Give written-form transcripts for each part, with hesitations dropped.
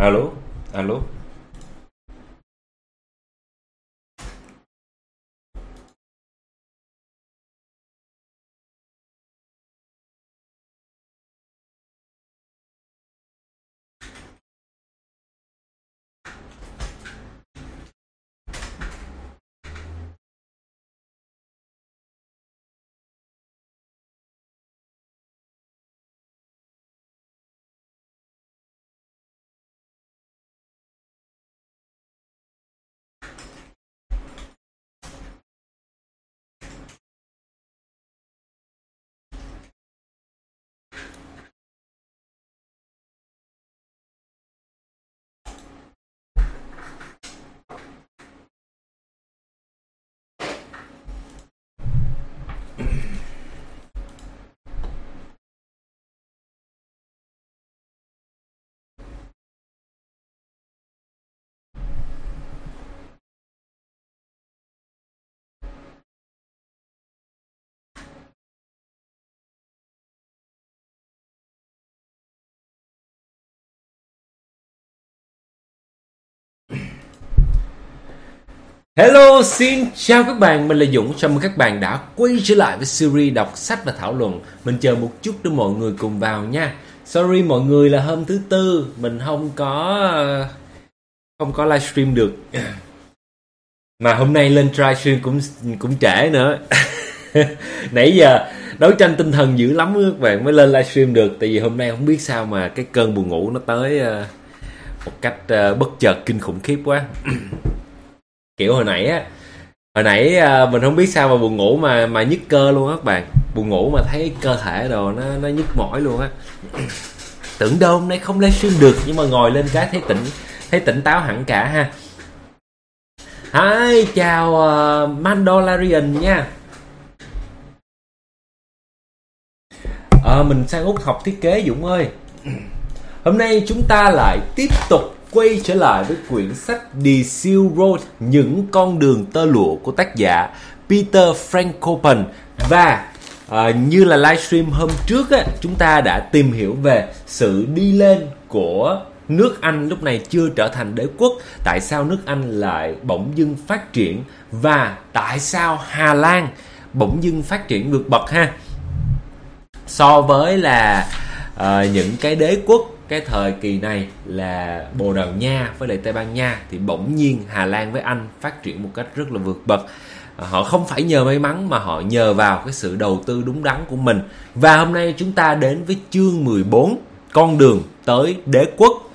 Alo, alo. Hello, xin chào các bạn, mình là Dũng. Chào mừng các bạn đã quay trở lại với series đọc sách và thảo luận. Mình chờ một chút để mọi người cùng vào nha. Sorry mọi người là hôm thứ Tư mình không có livestream được. Mà hôm nay lên livestream cũng trễ nữa. Nãy giờ đấu tranh tinh thần dữ lắm các bạn mới lên livestream được. Tại vì hôm nay không biết sao mà cái cơn buồn ngủ nó tới một cách bất chợt kinh khủng khiếp quá. Kiểu hồi nãy mình không biết sao mà buồn ngủ mà nhức cơ luôn á các bạn. Buồn ngủ mà thấy cơ thể đồ nó nhức mỏi luôn á. Tưởng đâu hôm nay không livestream được, nhưng mà ngồi lên cái thấy tỉnh táo hẳn cả ha. Hi, chào Mandalorian nha. Mình sang Úc học thiết kế Dũng ơi. Hôm nay chúng ta lại tiếp tục quay trở lại với quyển sách The Silk Road, những con đường tơ lụa của tác giả Peter Frankopan. Và như là livestream hôm trước á, chúng ta đã tìm hiểu về sự đi lên của nước Anh lúc này chưa trở thành đế quốc. Tại sao nước Anh lại bỗng dưng phát triển, và tại sao Hà Lan bỗng dưng phát triển vượt bậc ha. So với là những cái đế quốc cái thời kỳ này là Bồ Đào Nha với lại Tây Ban Nha, thì bỗng nhiên Hà Lan với Anh phát triển một cách rất là vượt bậc. Họ không phải nhờ may mắn mà họ nhờ vào cái sự đầu tư đúng đắn của mình. Và hôm nay chúng ta đến với chương 14, con đường tới đế quốc.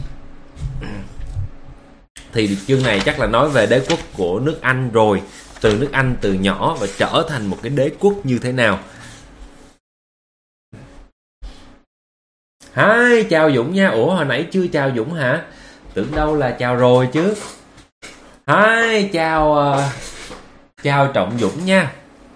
Thì chương này chắc là nói về đế quốc của nước Anh rồi, từ nước Anh từ nhỏ và trở thành một cái đế quốc như thế nào. Hi, chào Dũng nha. Ủa hồi nãy chưa chào Dũng hả? Tưởng đâu là chào rồi chứ. Hi, chào Trọng Dũng nha.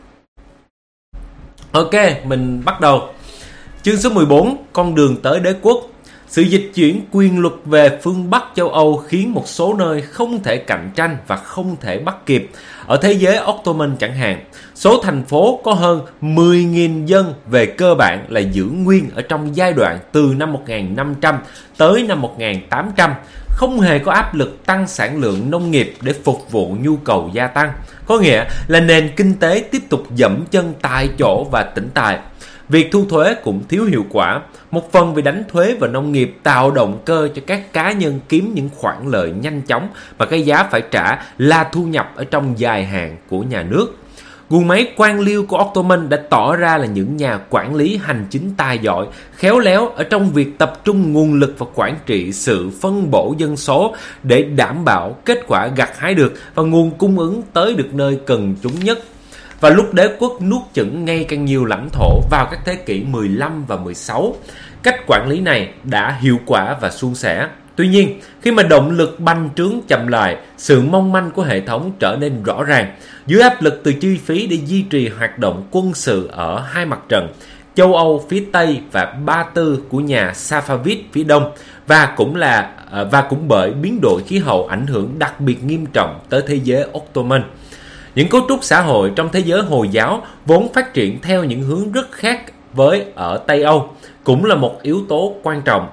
Ok, mình bắt đầu. Chương số 14, con đường tới đế quốc. Sự dịch chuyển quyền lực về phương Bắc châu Âu khiến một số nơi không thể cạnh tranh và không thể bắt kịp. Ở thế giới Ottoman chẳng hạn, số thành phố có hơn 10.000 dân về cơ bản là giữ nguyên ở trong giai đoạn từ năm 1500 tới năm 1800, không hề có áp lực tăng sản lượng nông nghiệp để phục vụ nhu cầu gia tăng. Có nghĩa là nền kinh tế tiếp tục dẫm chân tại chỗ và tĩnh tại. Việc thu thuế cũng thiếu hiệu quả, một phần vì đánh thuế vào nông nghiệp tạo động cơ cho các cá nhân kiếm những khoản lợi nhanh chóng, mà cái giá phải trả là thu nhập ở trong dài hạn của nhà nước. Guồng máy quan liêu của Ottoman đã tỏ ra là những nhà quản lý hành chính tài giỏi, khéo léo ở trong việc tập trung nguồn lực và quản trị sự phân bổ dân số để đảm bảo kết quả gặt hái được và nguồn cung ứng tới được nơi cần chúng nhất. Và lúc đế quốc nuốt chửng ngày càng nhiều lãnh thổ vào các thế kỷ 15 và 16, cách quản lý này đã hiệu quả và suôn sẻ. Tuy nhiên, khi mà động lực bành trướng chậm lại, sự mong manh của hệ thống trở nên rõ ràng. Dưới áp lực từ chi phí để duy trì hoạt động quân sự ở hai mặt trận, châu Âu phía Tây và Ba Tư của nhà Safavid phía Đông, và cũng bởi biến đổi khí hậu ảnh hưởng đặc biệt nghiêm trọng tới thế giới Ottoman. Những cấu trúc xã hội trong thế giới Hồi giáo vốn phát triển theo những hướng rất khác với ở Tây Âu cũng là một yếu tố quan trọng.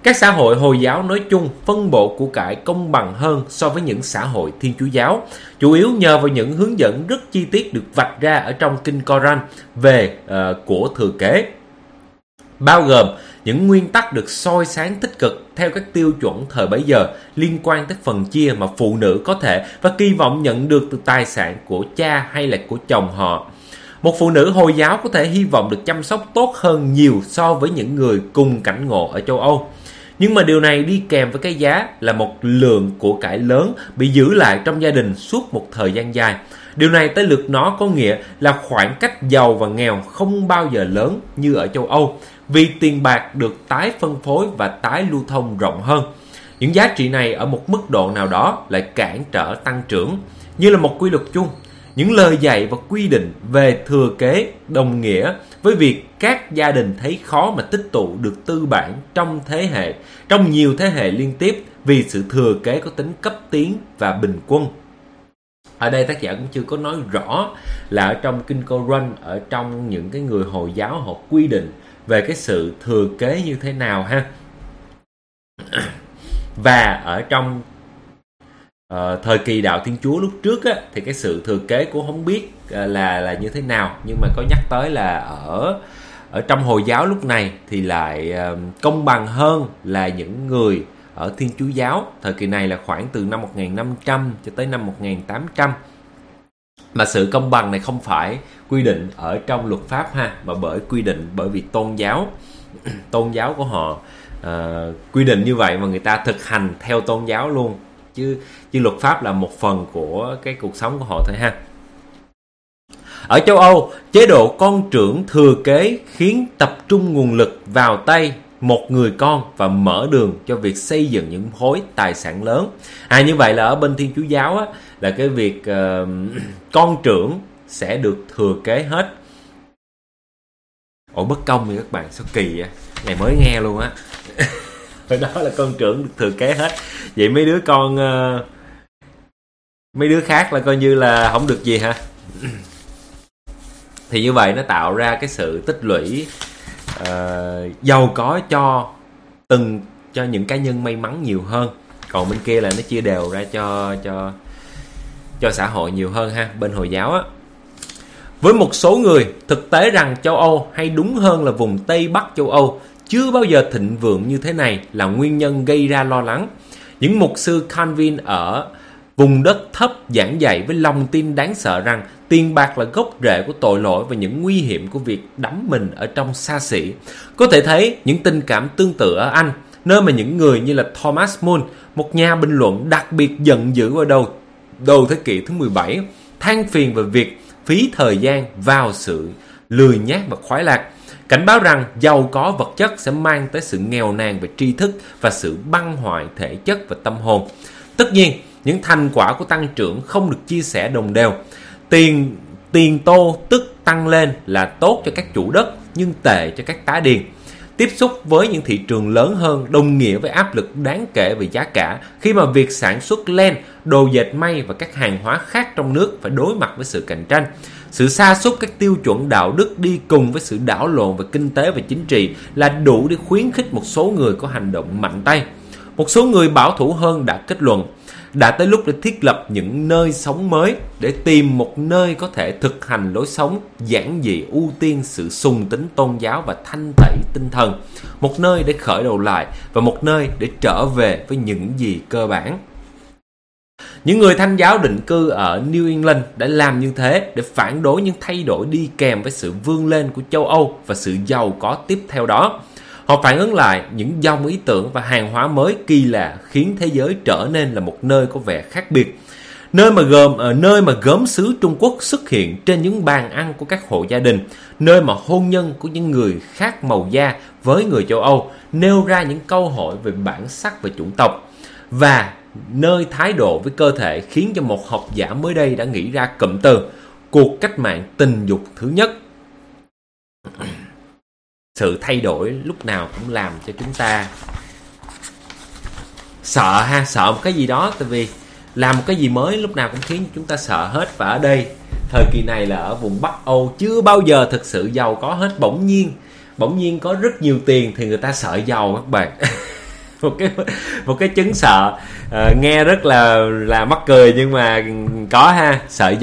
Các xã hội Hồi giáo nói chung phân bổ của cải công bằng hơn so với những xã hội Thiên Chúa giáo, chủ yếu nhờ vào những hướng dẫn rất chi tiết được vạch ra ở trong Kinh Koran về của thừa kế, bao gồm những nguyên tắc được soi sáng tích cực theo các tiêu chuẩn thời bấy giờ liên quan tới phần chia mà phụ nữ có thể và kỳ vọng nhận được từ tài sản của cha hay là của chồng họ. Một phụ nữ Hồi giáo có thể hy vọng được chăm sóc tốt hơn nhiều so với những người cùng cảnh ngộ ở châu Âu. Nhưng mà điều này đi kèm với cái giá là một lượng của cải lớn bị giữ lại trong gia đình suốt một thời gian dài. Điều này tới lượt nó có nghĩa là khoảng cách giàu và nghèo không bao giờ lớn như ở châu Âu, vì tiền bạc được tái phân phối và tái lưu thông rộng hơn. Những giá trị này ở một mức độ nào đó lại cản trở tăng trưởng. Như là một quy luật chung, những lời dạy và quy định về thừa kế đồng nghĩa với việc các gia đình thấy khó mà tích tụ được tư bản trong nhiều thế hệ liên tiếp, vì sự thừa kế có tính cấp tiến và bình quân. Ở đây tác giả cũng chưa có nói rõ là ở trong Kinh Koran, ở trong những cái người Hồi giáo họ quy định về cái sự thừa kế như thế nào ha. Và ở trong thời kỳ đạo Thiên Chúa lúc trước á, thì cái sự thừa kế cũng không biết là như thế nào, nhưng mà có nhắc tới là ở trong Hồi giáo lúc này thì lại công bằng hơn là những người ở Thiên Chúa giáo. Thời kỳ này là khoảng từ năm 1500 cho tới năm 1800. Mà sự công bằng này không phải quy định ở trong luật pháp ha, mà quy định bởi vì tôn giáo của họ quy định như vậy mà người ta thực hành theo tôn giáo luôn, chứ luật pháp là một phần của cái cuộc sống của họ thôi ha. Ở châu Âu, chế độ con trưởng thừa kế khiến tập trung nguồn lực vào tay một người con và mở đường cho việc xây dựng những khối tài sản lớn. Như vậy là ở bên Thiên Chúa giáo á, là cái việc con trưởng sẽ được thừa kế hết. Ủa bất công vậy các bạn, sao kỳ vậy? Này mới nghe luôn á. Hồi đó là con trưởng được thừa kế hết. Vậy mấy đứa khác là coi như là không được gì hả? Thì như vậy nó tạo ra cái sự tích lũy giàu có cho những cá nhân may mắn nhiều hơn. Còn bên kia là nó chia đều ra cho xã hội nhiều hơn ha, bên Hồi giáo á. Với một số người, thực tế rằng châu Âu, hay đúng hơn là vùng Tây Bắc châu Âu, chưa bao giờ thịnh vượng như thế này là nguyên nhân gây ra lo lắng. Những mục sư Calvin ở vùng đất thấp giảng dạy với lòng tin đáng sợ rằng tiền bạc là gốc rễ của tội lỗi và những nguy hiểm của việc đắm mình ở trong xa xỉ. Có thể thấy những tình cảm tương tự ở Anh, nơi mà những người như là Thomas More, một nhà bình luận đặc biệt giận dữ ở đầu thế kỷ thứ 17, than phiền về việc phí thời gian vào sự lười nhác và khoái lạc, cảnh báo rằng giàu có vật chất sẽ mang tới sự nghèo nàn về tri thức và sự băng hoại thể chất và tâm hồn. Tất nhiên, những thành quả của tăng trưởng không được chia sẻ đồng đều. Tiền tô tức tăng lên là tốt cho các chủ đất, nhưng tệ cho các tá điền. Tiếp xúc với những thị trường lớn hơn đồng nghĩa với áp lực đáng kể về giá cả, khi mà việc sản xuất len, đồ dệt may và các hàng hóa khác trong nước phải đối mặt với sự cạnh tranh. Sự sa sút các tiêu chuẩn đạo đức đi cùng với sự đảo lộn về kinh tế và chính trị là đủ để khuyến khích một số người có hành động mạnh tay. Một số người bảo thủ hơn đã kết luận, đã tới lúc để thiết lập những nơi sống mới, để tìm một nơi có thể thực hành lối sống giản dị, ưu tiên sự sùng tín tôn giáo và thanh tẩy tinh thần, một nơi để khởi đầu lại và một nơi để trở về với những gì cơ bản. Những người Thanh giáo định cư ở New England đã làm như thế để phản đối những thay đổi đi kèm với sự vươn lên của châu Âu và sự giàu có tiếp theo đó. Họ phản ứng lại những dòng ý tưởng và hàng hóa mới kỳ lạ khiến thế giới trở nên là một nơi có vẻ khác biệt. Nơi mà gốm sứ Trung Quốc xuất hiện trên những bàn ăn của các hộ gia đình, nơi mà hôn nhân của những người khác màu da với người châu Âu nêu ra những câu hỏi về bản sắc và chủng tộc, và nơi thái độ với cơ thể khiến cho một học giả mới đây đã nghĩ ra cụm từ cuộc cách mạng tình dục thứ nhất. Sự thay đổi lúc nào cũng làm cho chúng ta sợ một cái gì đó, tại vì làm một cái gì mới lúc nào cũng khiến chúng ta sợ hết. Và ở đây, thời kỳ này là ở vùng Bắc Âu chưa bao giờ thực sự giàu có hết. Bỗng nhiên có rất nhiều tiền thì người ta sợ giàu các bạn. một cái chứng sợ. Nghe rất là mắc cười nhưng mà có ha.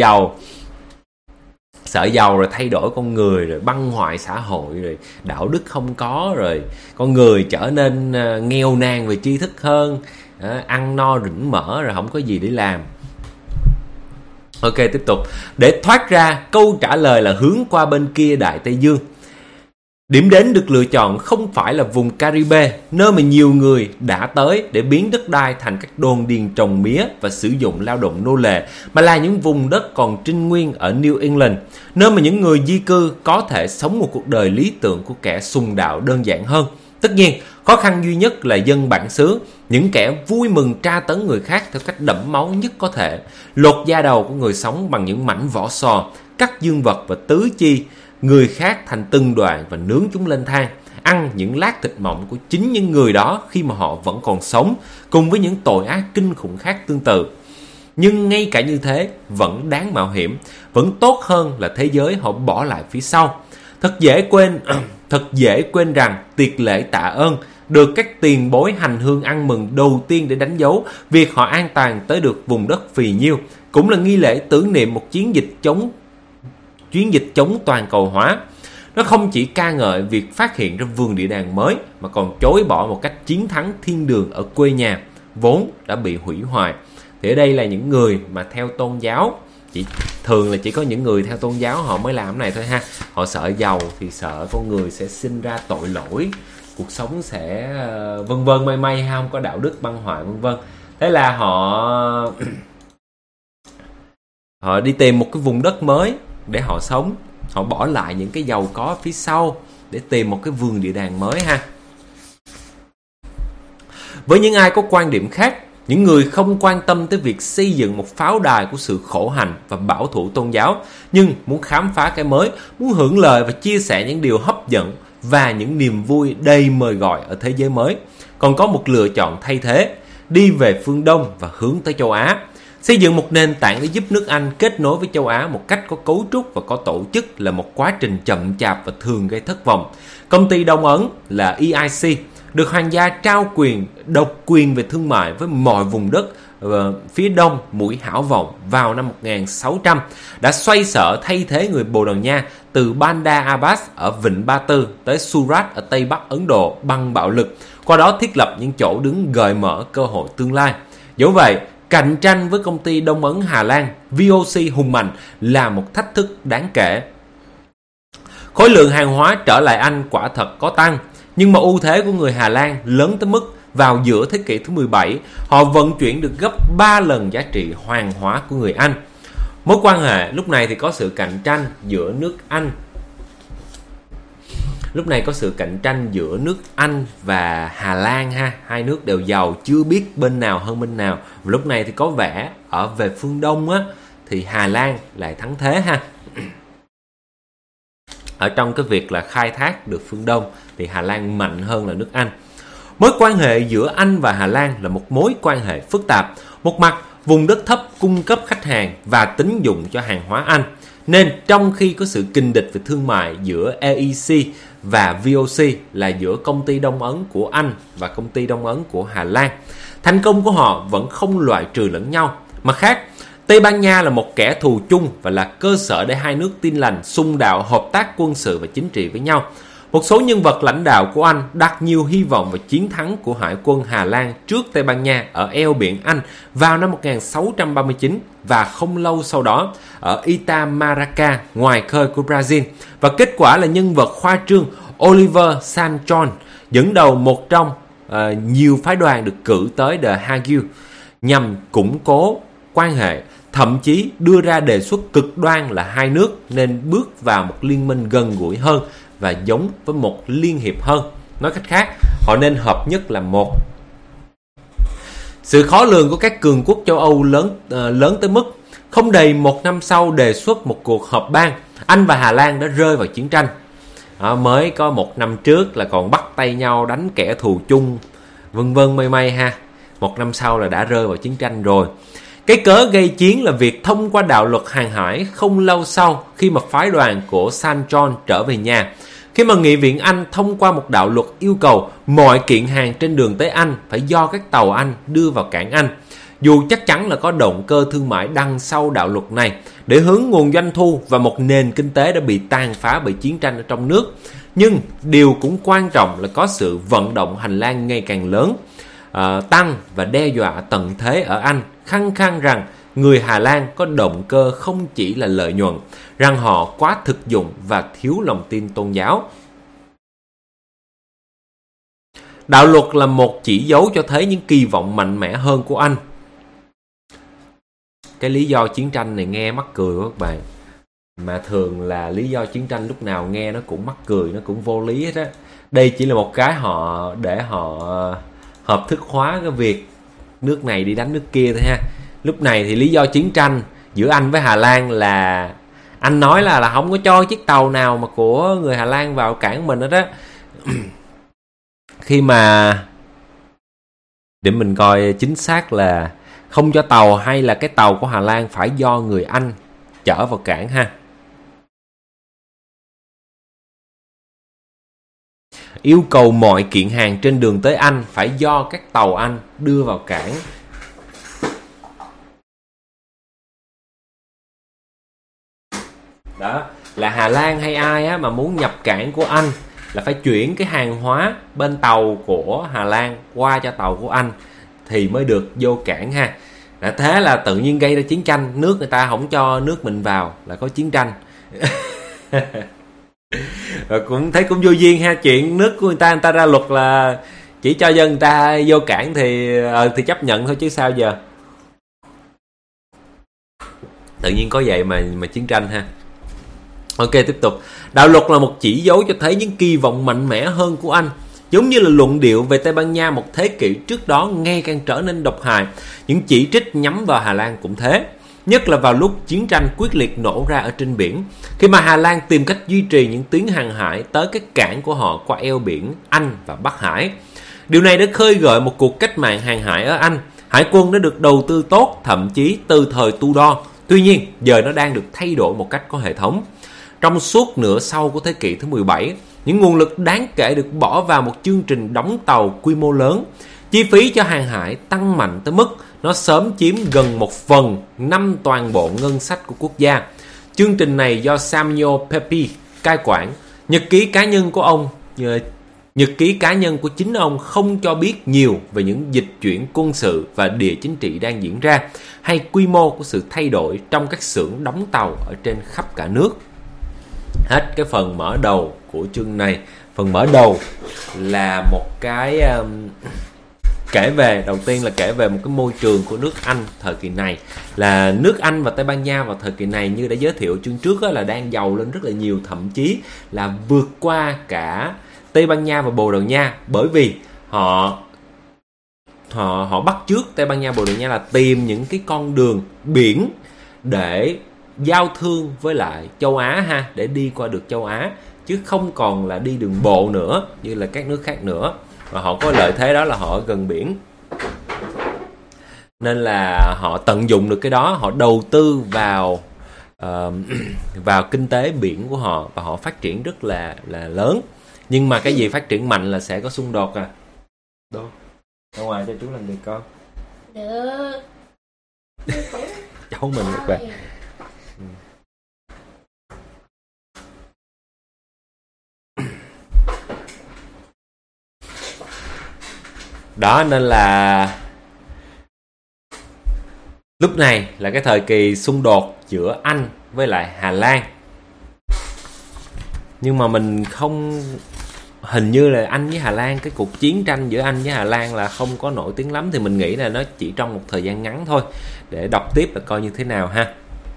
Sợ giàu rồi thay đổi con người, rồi băng hoại xã hội, rồi đạo đức không có, rồi con người trở nên nghèo nàn về tri thức hơn, ăn no rỉnh mỡ rồi không có gì để làm. Ok, tiếp tục. Để thoát ra, câu trả lời là hướng qua bên kia Đại Tây Dương. Điểm đến được lựa chọn không phải là vùng Caribe, nơi mà nhiều người đã tới để biến đất đai thành các đồn điền trồng mía và sử dụng lao động nô lệ, mà là những vùng đất còn trinh nguyên ở New England, nơi mà những người di cư có thể sống một cuộc đời lý tưởng của kẻ sùng đạo đơn giản hơn. Tất nhiên, khó khăn duy nhất là dân bản xứ, những kẻ vui mừng tra tấn người khác theo cách đẫm máu nhất có thể, lột da đầu của người sống bằng những mảnh vỏ sò, cắt dương vật và tứ chi người khác thành từng đoạn và nướng chúng lên than, ăn những lát thịt mỏng của chính những người đó khi mà họ vẫn còn sống, cùng với những tội ác kinh khủng khác tương tự. Nhưng ngay cả như thế vẫn đáng mạo hiểm, vẫn tốt hơn là thế giới họ bỏ lại phía sau. Thật dễ quên rằng tiệc lễ tạ ơn được các tiền bối hành hương ăn mừng đầu tiên để đánh dấu việc họ an toàn tới được vùng đất phì nhiêu, cũng là nghi lễ tưởng niệm một chiến dịch chống toàn cầu hóa. Nó không chỉ ca ngợi việc phát hiện ra vườn địa đàng mới, mà còn chối bỏ một cách chiến thắng thiên đường ở quê nhà vốn đã bị hủy hoại. Thì ở đây là những người mà theo tôn giáo, thường là chỉ có những người theo tôn giáo họ mới làm cái này thôi ha. Họ sợ giàu thì sợ con người sẽ sinh ra tội lỗi, cuộc sống sẽ vân vân mây không có đạo đức băng hoại vân vân. Thế là họ đi tìm một cái vùng đất mới để họ sống. Họ bỏ lại những cái giàu có phía sau để tìm một cái vườn địa đàng mới ha. Với những ai có quan điểm khác, những người không quan tâm tới việc xây dựng một pháo đài của sự khổ hạnh và bảo thủ tôn giáo, nhưng muốn khám phá cái mới, muốn hưởng lợi và chia sẻ những điều hấp dẫn và những niềm vui đầy mời gọi ở thế giới mới, còn có một lựa chọn thay thế: đi về phương Đông và hướng tới châu Á. Xây dựng một nền tảng để giúp nước Anh kết nối với châu Á một cách có cấu trúc và có tổ chức là một quá trình chậm chạp và thường gây thất vọng. Công ty Đông Ấn là EIC được hoàng gia trao độc quyền về thương mại với mọi vùng đất phía đông mũi Hảo Vọng vào năm 1600, đã xoay sở thay thế người Bồ Đào Nha từ Bandar Abbas ở Vịnh Ba Tư tới Surat ở Tây Bắc Ấn Độ bằng bạo lực, qua đó thiết lập những chỗ đứng gợi mở cơ hội tương lai. Dẫu vậy, cạnh tranh với công ty Đông Ấn Hà Lan VOC hùng mạnh là một thách thức đáng kể. Khối lượng hàng hóa trở lại Anh quả thật có tăng, nhưng mà ưu thế của người Hà Lan lớn tới mức vào giữa thế kỷ thứ 17, họ vận chuyển được gấp 3 lần giá trị hàng hóa của người Anh. Mối quan hệ lúc này thì có sự cạnh tranh giữa nước Anh và Hà Lan ha. Hai nước đều giàu, chưa biết bên nào hơn bên nào. Và lúc này thì có vẻ ở về phương Đông á thì Hà Lan lại thắng thế ha. Ở trong cái việc là khai thác được phương Đông thì Hà Lan mạnh hơn là nước Anh. Mối quan hệ giữa Anh và Hà Lan là một mối quan hệ phức tạp. Một mặt, vùng đất thấp cung cấp khách hàng và tín dụng cho hàng hóa Anh, nên trong khi có sự kình địch về thương mại giữa EIC và VOC là giữa công ty Đông Ấn của Anh và công ty Đông Ấn của Hà Lan, thành công của họ vẫn không loại trừ lẫn nhau. Mặt khác, Tây Ban Nha là một kẻ thù chung và là cơ sở để hai nước tin lành xung đạo hợp tác quân sự và chính trị với nhau. Một số nhân vật lãnh đạo của Anh đặt nhiều hy vọng vào chiến thắng của Hải quân Hà Lan trước Tây Ban Nha ở eo biển Anh vào năm 1639 và không lâu sau đó ở Itamaracá ngoài khơi của Brazil. Và kết quả là nhân vật khoa trương Oliver San John dẫn đầu một trong nhiều phái đoàn được cử tới The Hague nhằm củng cố quan hệ, thậm chí đưa ra đề xuất cực đoan là hai nước nên bước vào một liên minh gần gũi hơn và giống với một liên hiệp hơn. Nói cách khác, họ nên hợp nhất làm một. Sự khó lường của các cường quốc châu Âu lớn tới mức không đầy một năm sau đề xuất một cuộc họp bang, Anh và Hà Lan đã rơi vào chiến tranh. Mới có một năm trước là còn bắt tay nhau đánh kẻ thù chung, vân vân mây ha. Một năm sau là đã rơi vào chiến tranh rồi. Cái cớ gây chiến là việc thông qua đạo luật hàng hải không lâu sau khi mà phái đoàn của San John trở về nhà. Khi mà Nghị viện Anh thông qua một đạo luật yêu cầu mọi kiện hàng trên đường tới Anh phải do các tàu Anh đưa vào cảng Anh. Dù chắc chắn là có động cơ thương mại đằng sau đạo luật này để hướng nguồn doanh thu và một nền kinh tế đã bị tàn phá bởi chiến tranh ở trong nước, nhưng điều cũng quan trọng là có sự vận động hành lang ngày càng lớn, tăng và đe dọa tận thế ở Anh, khăng khăng rằng người Hà Lan có động cơ không chỉ là lợi nhuận, rằng họ quá thực dụng và thiếu lòng tin tôn giáo. Đạo luật là một chỉ dấu cho thấy những kỳ vọng mạnh mẽ hơn của Anh. Cái lý do chiến tranh này nghe mắc cười quá các bạn. Mà thường là lý do chiến tranh lúc nào nghe nó cũng mắc cười, nó cũng vô lý hết á. Đây chỉ là một cái để họ hợp thức hóa cái việc nước này đi đánh nước kia thôi ha. Lúc này thì lý do chiến tranh giữa Anh với Hà Lan là Anh nói là không có cho chiếc tàu nào mà của người Hà Lan vào cảng mình hết á. Khi mà để mình coi chính xác là không cho tàu hay là cái tàu của Hà Lan phải do người Anh chở vào cảng ha. Yêu cầu mọi kiện hàng trên đường tới Anh phải do các tàu Anh đưa vào cảng. Đó, là Hà Lan hay ai á mà muốn nhập cảng của Anh là phải chuyển cái hàng hóa bên tàu của Hà Lan qua cho tàu của Anh thì mới được vô cảng ha. Đã thế là tự nhiên gây ra chiến tranh, nước người ta không cho nước mình vào là có chiến tranh. Rồi cũng thấy cũng vô duyên ha, chuyện nước của người ta ra luật là chỉ cho dân người ta vô cảng thì chấp nhận thôi chứ sao giờ. Tự nhiên có vậy mà chiến tranh ha. Ok, tiếp tục. Đạo luật là một chỉ dấu cho thấy những kỳ vọng mạnh mẽ hơn của Anh. Giống như là luận điệu về Tây Ban Nha một thế kỷ trước đó ngày càng trở nên độc hại, những chỉ trích nhắm vào Hà Lan cũng thế. Nhất là vào lúc chiến tranh quyết liệt nổ ra ở trên biển, khi mà Hà Lan tìm cách duy trì những tuyến hàng hải tới các cảng của họ qua eo biển Anh và Bắc Hải. Điều này đã khơi gợi một cuộc cách mạng hàng hải ở Anh. Hải quân đã được đầu tư tốt, thậm chí từ thời Tudor. Tuy nhiên, giờ nó đang được thay đổi một cách có hệ thống. Trong suốt nửa sau của thế kỷ thứ 17, những nguồn lực đáng kể được bỏ vào một chương trình đóng tàu quy mô lớn. Chi phí cho hàng hải tăng mạnh tới mức nó sớm chiếm gần 1/5 toàn bộ ngân sách của quốc gia. Chương trình này do Samuel Pepys cai quản. Nhật ký cá nhân của chính ông không cho biết nhiều về những dịch chuyển quân sự và địa chính trị đang diễn ra, hay quy mô của sự thay đổi trong các xưởng đóng tàu ở trên khắp cả nước. Hết cái phần mở đầu của chương này. Phần mở đầu là một cái kể về, đầu tiên là kể về một cái môi trường của nước Anh thời kỳ này. Là nước Anh và Tây Ban Nha vào thời kỳ này, như đã giới thiệu chương trước, là đang giàu lên rất là nhiều, thậm chí là vượt qua cả Tây Ban Nha và Bồ Đào Nha, bởi vì họ bắt chước Tây Ban Nha, Bồ Đào Nha là tìm những cái con đường biển để giao thương với lại châu Á ha, để đi qua được châu Á, chứ không còn là đi đường bộ nữa như là các nước khác nữa. Và họ có lợi thế đó là họ ở gần biển, nên là họ tận dụng được cái đó, họ đầu tư vào kinh tế biển của họ và họ phát triển rất là lớn. Nhưng mà cái gì phát triển mạnh là sẽ có xung đột à. Đâu ra ngoài cho chú làm việc con. Được. Cháu mình các bạn. Đó, nên là lúc này là cái thời kỳ xung đột giữa Anh với lại Hà Lan. Nhưng mà mình không, hình như là Anh với Hà Lan, cái cuộc chiến tranh giữa Anh với Hà Lan là không có nổi tiếng lắm. Thì mình nghĩ là nó chỉ trong một thời gian ngắn thôi. Để đọc tiếp là coi như thế nào ha.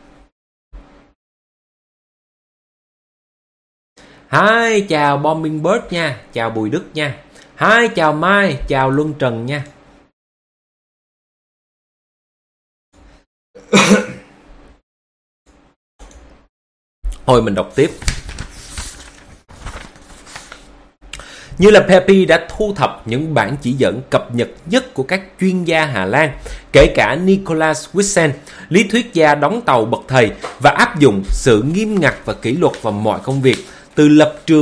Hi, chào Bombing Bird nha, chào Bùi Đức nha. Hi, chào Mai, chào Luân Trần nha. Thôi mình đọc tiếp. Như là Pepys đã thu thập những bản chỉ dẫn cập nhật nhất của các chuyên gia Hà Lan, kể cả Nicolas Wissen, lý thuyết gia đóng tàu bậc thầy, và áp dụng sự nghiêm ngặt và kỷ luật vào mọi công việc, từ lập trường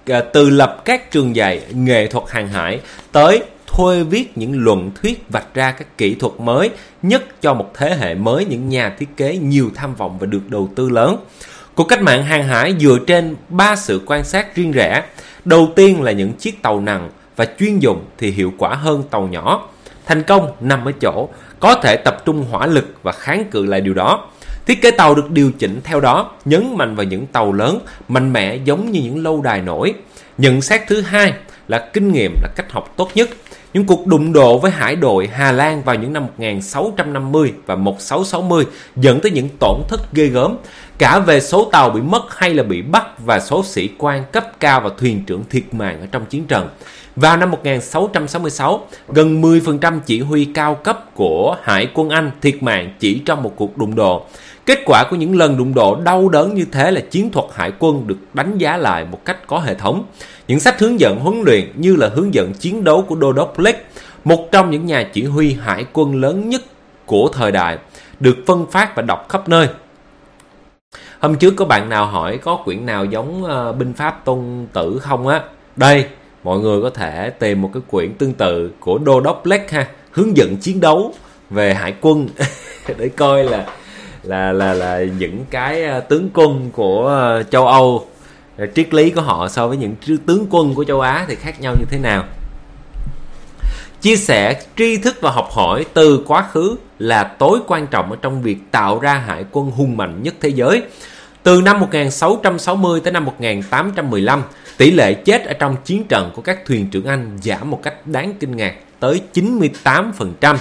từ lập các trường dạy nghệ thuật hàng hải tới thuê viết những luận thuyết vạch ra các kỹ thuật mới nhất cho một thế hệ mới những nhà thiết kế nhiều tham vọng và được đầu tư lớn. Cuộc cách mạng hàng hải dựa trên 3 sự quan sát riêng rẽ. Đầu tiên là những chiếc tàu nặng và chuyên dụng thì hiệu quả hơn tàu nhỏ. Thành công nằm ở chỗ có thể tập trung hỏa lực và kháng cự lại điều đó. Thiết kế tàu được điều chỉnh theo đó, nhấn mạnh vào những tàu lớn, mạnh mẽ giống như những lâu đài nổi. Nhận xét thứ hai là kinh nghiệm là cách học tốt nhất. Những cuộc đụng độ với hải đội Hà Lan vào những năm 1650 và 1660 dẫn tới những tổn thất ghê gớm, cả về số tàu bị mất hay là bị bắt và số sĩ quan cấp cao và thuyền trưởng thiệt mạng ở trong chiến trận. Vào năm 1666, gần 10% chỉ huy cao cấp của Hải quân Anh thiệt mạng chỉ trong một cuộc đụng độ. Kết quả của những lần đụng độ đau đớn như thế là chiến thuật hải quân được đánh giá lại một cách có hệ thống. Những sách hướng dẫn huấn luyện như là hướng dẫn chiến đấu của Đô đốc Blake, một trong những nhà chỉ huy hải quân lớn nhất của thời đại, được phân phát và đọc khắp nơi. Hôm trước có bạn nào hỏi có quyển nào giống binh pháp Tôn Tử không á? Đây, mọi người có thể tìm một cái quyển tương tự của Đô đốc Blake ha, hướng dẫn chiến đấu về hải quân để coi là những cái tướng quân của châu Âu, triết lý của họ so với những tướng quân của châu Á thì khác nhau như thế nào. Chia sẻ tri thức và học hỏi từ quá khứ là tối quan trọng ở trong việc tạo ra hải quân hùng mạnh nhất thế giới. Từ năm 1660 tới năm 1815, tỷ lệ chết ở trong chiến trận của các thuyền trưởng Anh giảm một cách đáng kinh ngạc tới 98%.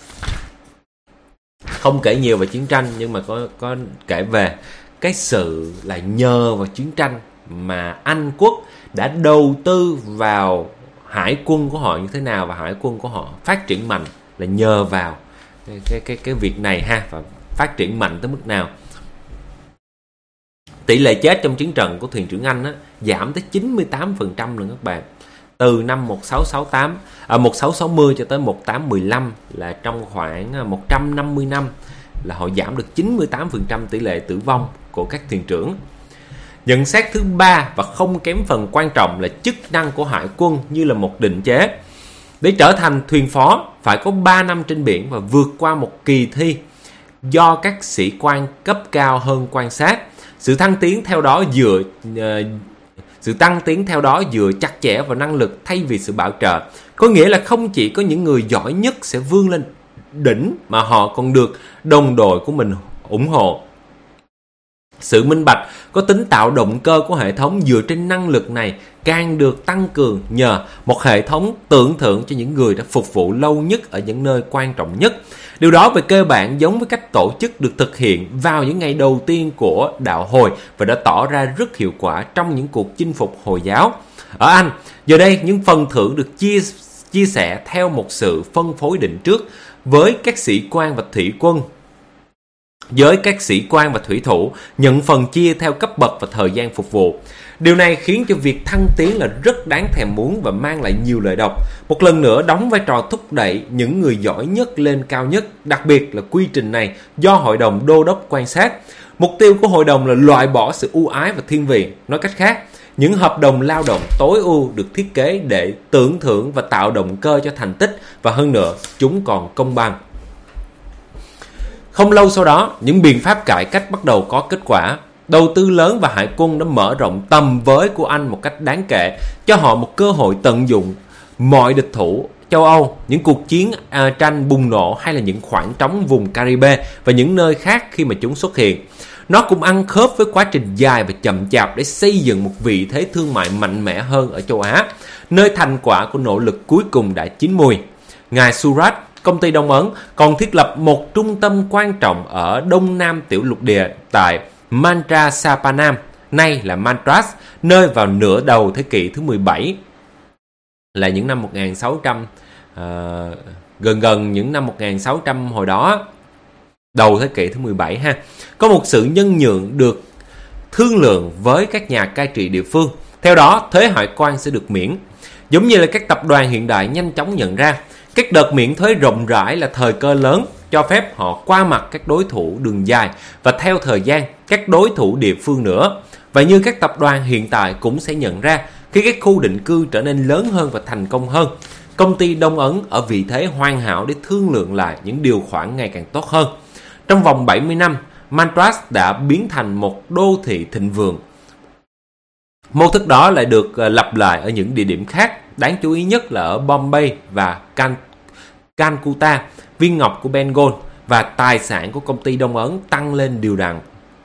Không kể nhiều về chiến tranh nhưng mà có kể về cái sự là nhờ vào chiến tranh mà Anh quốc đã đầu tư vào hải quân của họ như thế nào và hải quân của họ phát triển mạnh là nhờ vào cái việc này ha, và phát triển mạnh tới mức nào. Tỷ lệ chết trong chiến trận của thuyền trưởng Anh á, giảm tới 98% lần các bạn. Từ năm 1660 cho tới 1815 là trong khoảng 150 năm là họ giảm được 98% tỷ lệ tử vong của các thuyền trưởng. Nhận xét thứ ba và không kém phần quan trọng là chức năng của hải quân như là một định chế. Để trở thành thuyền phó phải có 3 năm trên biển và vượt qua một kỳ thi do các sĩ quan cấp cao hơn quan sát. Sự tăng tiến theo đó dựa chặt chẽ vào năng lực thay vì sự bảo trợ. Có nghĩa là không chỉ có những người giỏi nhất sẽ vươn lên đỉnh mà họ còn được đồng đội của mình ủng hộ. Sự minh bạch có tính tạo động cơ của hệ thống dựa trên năng lực này càng được tăng cường nhờ một hệ thống tưởng thưởng cho những người đã phục vụ lâu nhất ở những nơi quan trọng nhất. Điều đó về cơ bản giống với cách tổ chức được thực hiện vào những ngày đầu tiên của đạo Hồi và đã tỏ ra rất hiệu quả trong những cuộc chinh phục Hồi giáo. Ở Anh, giờ đây những phần thưởng được chia sẻ theo một sự phân phối định trước với các sĩ quan và thủy thủ nhận phần chia theo cấp bậc và thời gian phục vụ. Điều này khiến cho việc thăng tiến là rất đáng thèm muốn và mang lại nhiều lợi độc. Một lần nữa đóng vai trò thúc đẩy những người giỏi nhất lên cao nhất, đặc biệt là quy trình này do Hội đồng Đô đốc quan sát. Mục tiêu của hội đồng là loại bỏ sự ưu ái và thiên vị. Nói cách khác, những hợp đồng lao động tối ưu được thiết kế để tưởng thưởng và tạo động cơ cho thành tích, và hơn nữa, chúng còn công bằng. Không lâu sau đó, những biện pháp cải cách bắt đầu có kết quả. Đầu tư lớn và hải quân đã mở rộng tầm với của Anh một cách đáng kể, cho họ một cơ hội tận dụng mọi địch thủ châu Âu, những cuộc chiến tranh bùng nổ hay là những khoảng trống vùng Caribe và những nơi khác khi mà chúng xuất hiện. Nó cũng ăn khớp với quá trình dài và chậm chạp để xây dựng một vị thế thương mại mạnh mẽ hơn ở châu Á, nơi thành quả của nỗ lực cuối cùng đã chín mùi. Ngài Surratt, công ty Đông Ấn, còn thiết lập một trung tâm quan trọng ở Đông Nam Tiểu lục địa tại Mandrasapanam, nay là Madras, nơi vào nửa đầu thế kỷ thứ 17 là những năm 1600, gần những năm 1600 hồi đó, đầu thế kỷ thứ 17 ha. Có một sự nhân nhượng được thương lượng với các nhà cai trị địa phương. Theo đó, thuế hải quan sẽ được miễn. Giống như là các tập đoàn hiện đại nhanh chóng nhận ra, các đợt miễn thuế rộng rãi là thời cơ lớn, cho phép họ qua mặt các đối thủ đường dài và theo thời gian các đối thủ địa phương nữa. Và như các tập đoàn hiện tại cũng sẽ nhận ra, Khi các khu định cư trở nên lớn hơn và thành công hơn, công ty Đông Ấn ở vị thế hoàn hảo để thương lượng lại những điều khoản ngày càng tốt hơn. Trong vòng 70 năm, Madras đã biến thành một đô thị thịnh vượng. Mô thức đó lại được lặp lại ở những địa điểm khác, đáng chú ý nhất là ở Bombay và Calcutta. Viên ngọc của Bengal và tài sản của công ty Đông Ấn tăng lên đều đặn.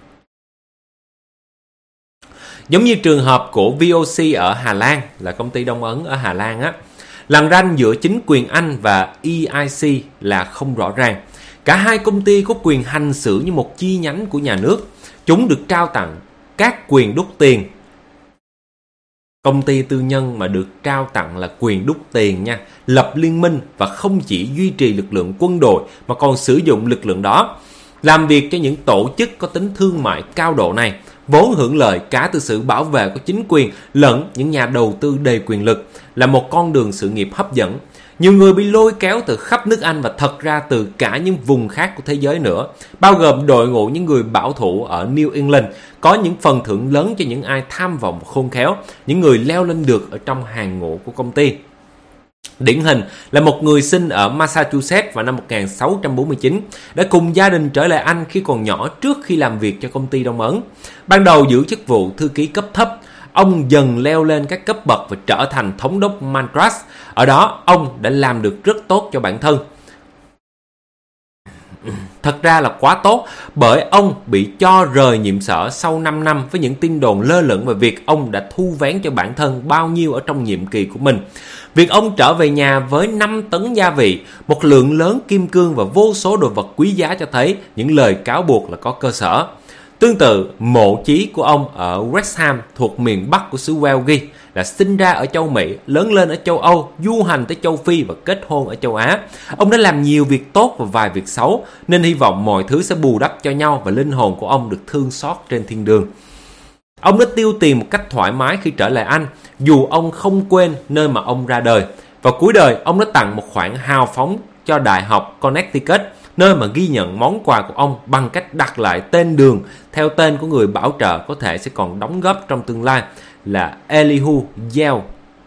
Giống như trường hợp của VOC ở Hà Lan, là công ty Đông Ấn ở Hà Lan á, lằn ranh giữa chính quyền Anh và EIC là không rõ ràng. Cả hai công ty có quyền hành xử như một chi nhánh của nhà nước. Chúng được trao tặng các quyền đúc tiền. Công ty tư nhân mà được trao tặng là quyền đúc tiền nha, lập liên minh và không chỉ duy trì lực lượng quân đội mà còn sử dụng lực lượng đó làm việc cho những tổ chức có tính thương mại cao độ này, vốn hưởng lợi cả từ sự bảo vệ của chính quyền lẫn những nhà đầu tư đầy quyền lực, là một con đường sự nghiệp hấp dẫn. Nhiều người bị lôi kéo từ khắp nước Anh và thật ra từ cả những vùng khác của thế giới nữa, bao gồm đội ngũ những người bảo thủ ở New England, có những phần thưởng lớn cho những ai tham vọng khôn khéo, những người leo lên được ở trong hàng ngũ của công ty. Điển hình là một người sinh ở Massachusetts vào năm 1649, đã cùng gia đình trở lại Anh khi còn nhỏ trước khi làm việc cho công ty Đông Ấn. Ban đầu giữ chức vụ thư ký cấp thấp, ông dần leo lên các cấp bậc và trở thành thống đốc Madras. Ở đó, ông đã làm được rất tốt cho bản thân. Thật ra là quá tốt, bởi ông bị cho rời nhiệm sở sau 5 năm với những tin đồn lơ lửng về việc ông đã thu vén cho bản thân bao nhiêu ở trong nhiệm kỳ của mình. Việc ông trở về nhà với 5 tấn gia vị, một lượng lớn kim cương và vô số đồ vật quý giá cho thấy những lời cáo buộc là có cơ sở. Tương tự, mộ chí của ông ở Wrexham thuộc miền Bắc của xứ Wales ghi là sinh ra ở châu Mỹ, lớn lên ở châu Âu, du hành tới châu Phi và kết hôn ở châu Á. Ông đã làm nhiều việc tốt và vài việc xấu, nên hy vọng mọi thứ sẽ bù đắp cho nhau và linh hồn của ông được thương xót trên thiên đường. Ông đã tiêu tiền một cách thoải mái khi trở lại Anh, dù ông không quên nơi mà ông ra đời. Vào cuối đời, ông đã tặng một khoản hào phóng cho Đại học Connecticut, nơi mà ghi nhận món quà của ông bằng cách đặt lại tên đường theo tên của người bảo trợ có thể sẽ còn đóng góp trong tương lai, là Elihu Yale.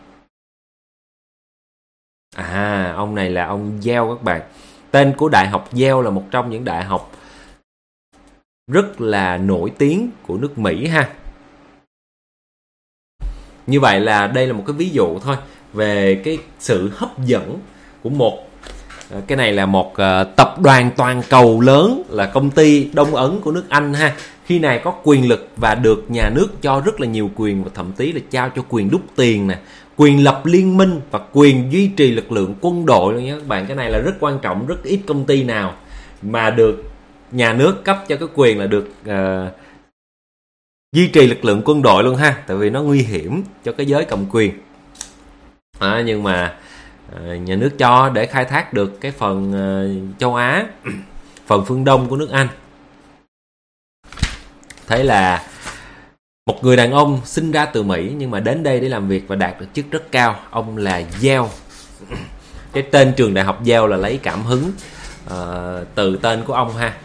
Ông này là ông Yale các bạn. Tên của Đại học Yale là một trong những đại học rất là nổi tiếng của nước Mỹ ha. Như vậy là đây là một cái ví dụ thôi về cái sự hấp dẫn của cái này là một tập đoàn toàn cầu lớn, là công ty Đông Ấn của nước Anh ha. Khi này có quyền lực và được nhà nước cho rất là nhiều quyền, và thậm chí là trao cho quyền đúc tiền nè, quyền lập liên minh và quyền duy trì lực lượng quân đội luôn nhé các bạn. Cái này là rất quan trọng, rất ít công ty nào mà được nhà nước cấp cho cái quyền là được duy trì lực lượng quân đội luôn ha, tại vì nó nguy hiểm cho cái giới cầm quyền. Nhưng mà nhà nước cho để khai thác được cái phần châu Á, phần phương Đông của nước Anh. Thế là một người đàn ông sinh ra từ Mỹ nhưng mà đến đây để làm việc và đạt được chức rất cao. Ông là Yale. Cái tên trường đại học Yale là lấy cảm hứng từ tên của ông ha.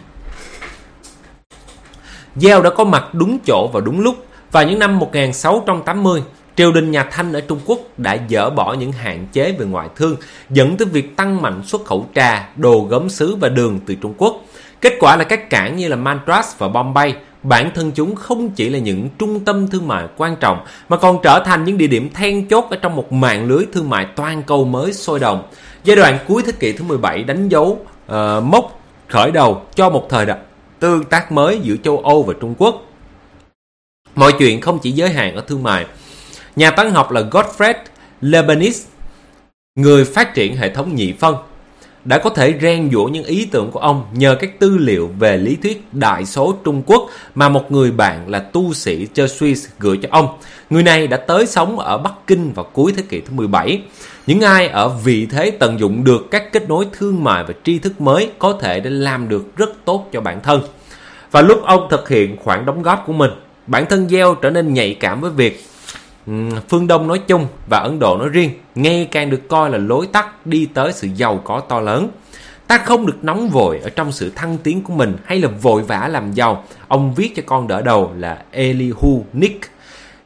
Yale đã có mặt đúng chỗ và đúng lúc. Vào những năm 1680, triều đình nhà Thanh ở Trung Quốc đã dỡ bỏ những hạn chế về ngoại thương, dẫn tới việc tăng mạnh xuất khẩu trà, đồ gốm sứ và đường từ Trung Quốc. Kết quả là các cảng như là Madras và Bombay, bản thân chúng không chỉ là những trung tâm thương mại quan trọng mà còn trở thành những địa điểm then chốt ở trong một mạng lưới thương mại toàn cầu mới sôi động. Giai đoạn cuối thế kỷ thứ 17 đánh dấu mốc khởi đầu cho một thời đại tương tác mới giữa châu Âu và Trung Quốc. Mọi chuyện không chỉ giới hạn ở thương mại. Nhà toán học là Gottfried Leibniz, người phát triển hệ thống nhị phân, đã có thể rèn giũa những ý tưởng của ông nhờ các tư liệu về lý thuyết đại số Trung Quốc mà một người bạn là tu sĩ Jesuit gửi cho ông. Người này đã tới sống ở Bắc Kinh vào cuối thế kỷ thứ 17. Những ai ở vị thế tận dụng được các kết nối thương mại và tri thức mới có thể để làm được rất tốt cho bản thân. Và lúc ông thực hiện khoản đóng góp của mình, bản thân Yale trở nên nhạy cảm với việc phương Đông nói chung và Ấn Độ nói riêng ngày càng được coi là lối tắt đi tới sự giàu có to lớn. Ta không được nóng vội ở trong sự thăng tiến của mình hay là vội vã làm giàu, ông viết cho con đỡ đầu là Elihu Nick.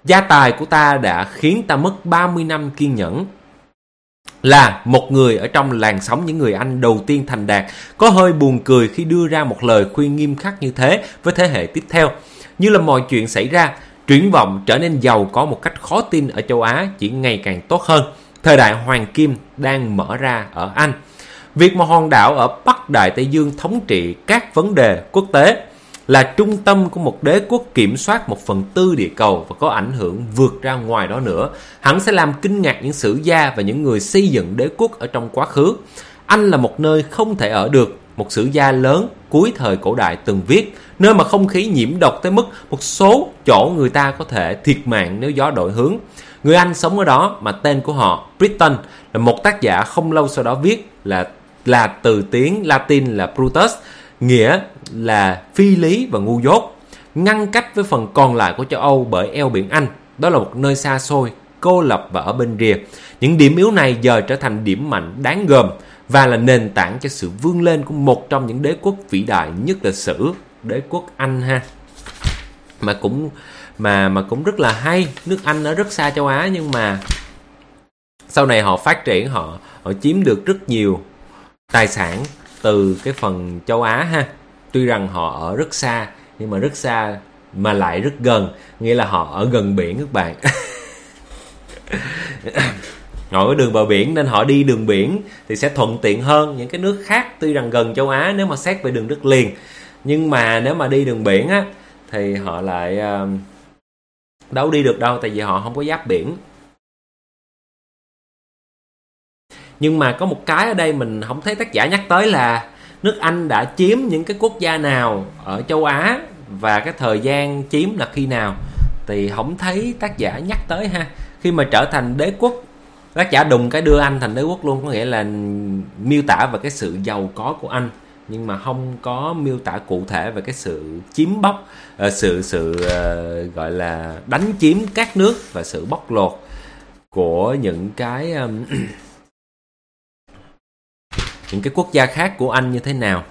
Gia tài của ta đã khiến ta mất 30 năm kiên nhẫn. Là một người ở trong làn sóng những người Anh đầu tiên thành đạt, có hơi buồn cười khi đưa ra một lời khuyên nghiêm khắc như thế với thế hệ tiếp theo. Như là mọi chuyện xảy ra, triển vọng trở nên giàu có một cách khó tin ở châu Á chỉ ngày càng tốt hơn. Thời đại hoàng kim đang mở ra ở Anh. Việc một hòn đảo ở Bắc Đại Tây Dương thống trị các vấn đề quốc tế, là trung tâm của một đế quốc kiểm soát 1/4 địa cầu và có ảnh hưởng vượt ra ngoài đó nữa, hẳn sẽ làm kinh ngạc những sử gia và những người xây dựng đế quốc ở trong quá khứ. Anh là một nơi không thể ở được, một sử gia lớn cuối thời cổ đại từng viết, nơi mà không khí nhiễm độc tới mức một số chỗ người ta có thể thiệt mạng nếu gió đổi hướng. Người Anh sống ở đó mà tên của họ Britain, là một tác giả không lâu sau đó viết là từ tiếng Latin là Brutus, nghĩa là phi lý và ngu dốt, ngăn cách với phần còn lại của châu Âu bởi eo biển Anh. Đó là một nơi xa xôi, cô lập và ở bên rìa. Những điểm yếu này giờ trở thành điểm mạnh đáng gờm và là nền tảng cho sự vươn lên của một trong những đế quốc vĩ đại nhất lịch sử, đế quốc Anh ha. Mà cũng rất là hay. Nước Anh nó rất xa châu Á, nhưng mà sau này họ phát triển, họ chiếm được rất nhiều tài sản từ cái phần châu Á ha. Tuy rằng họ ở rất xa, nhưng mà rất xa mà lại rất gần, nghĩa là họ ở gần biển các bạn. Họ có đường bờ biển nên họ đi đường biển thì sẽ thuận tiện hơn những cái nước khác tuy rằng gần châu Á nếu mà xét về đường đất liền. Nhưng mà nếu mà đi đường biển á thì họ lại đâu đi được đâu, tại vì họ không có giáp biển. Nhưng mà có một cái ở đây mình không thấy tác giả nhắc tới là nước Anh đã chiếm những cái quốc gia nào ở châu Á và cái thời gian chiếm là khi nào thì không thấy tác giả nhắc tới ha. Khi mà trở thành đế quốc, tác giả đùng cái đưa Anh thành đế quốc luôn, có nghĩa là miêu tả về cái sự giàu có của Anh, nhưng mà không có miêu tả cụ thể về cái sự chiếm bóc, gọi là đánh chiếm các nước và sự bóc lột của những cái những cái quốc gia khác của Anh như thế nào.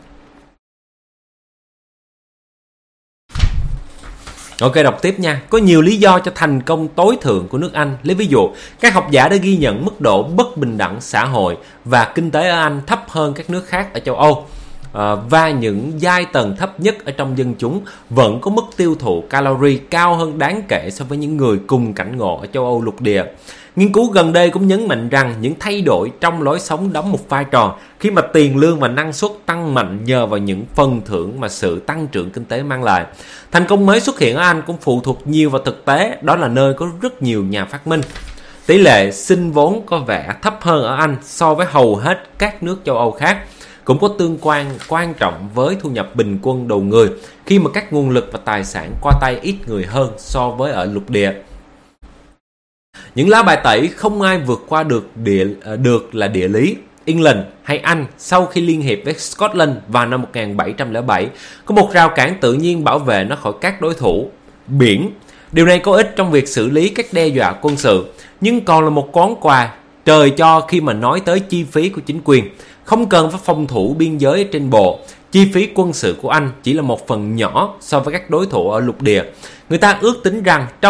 Ok, đọc tiếp nha. Có nhiều lý do cho thành công tối thượng của nước Anh. Lấy ví dụ, các học giả đã ghi nhận mức độ bất bình đẳng xã hội và kinh tế ở Anh thấp hơn các nước khác ở châu Âu. Và những giai tầng thấp nhất ở trong dân chúng vẫn có mức tiêu thụ calorie cao hơn đáng kể so với những người cùng cảnh ngộ ở châu Âu lục địa. Nghiên cứu gần đây cũng nhấn mạnh rằng những thay đổi trong lối sống đóng một vai trò khi mà tiền lương và năng suất tăng mạnh nhờ vào những phần thưởng mà sự tăng trưởng kinh tế mang lại. Thành công mới xuất hiện ở Anh cũng phụ thuộc nhiều vào thực tế, đó là nơi có rất nhiều nhà phát minh. Tỷ lệ sinh vốn có vẻ thấp hơn ở Anh so với hầu hết các nước châu Âu khác, cũng có tương quan quan trọng với thu nhập bình quân đầu người khi mà các nguồn lực và tài sản qua tay ít người hơn so với ở lục địa. Những lá bài tẩy không ai vượt qua được là địa lý. England hay Anh sau khi liên hiệp với Scotland vào năm 1707 có một rào cản tự nhiên bảo vệ nó khỏi các đối thủ, biển. Điều này có ích trong việc xử lý các đe dọa quân sự, nhưng còn là một món quà trời cho khi mà nói tới chi phí của chính quyền. Không cần phải phòng thủ biên giới trên bộ, chi phí quân sự của Anh chỉ là một phần nhỏ so với các đối thủ ở lục địa. Người ta ước tính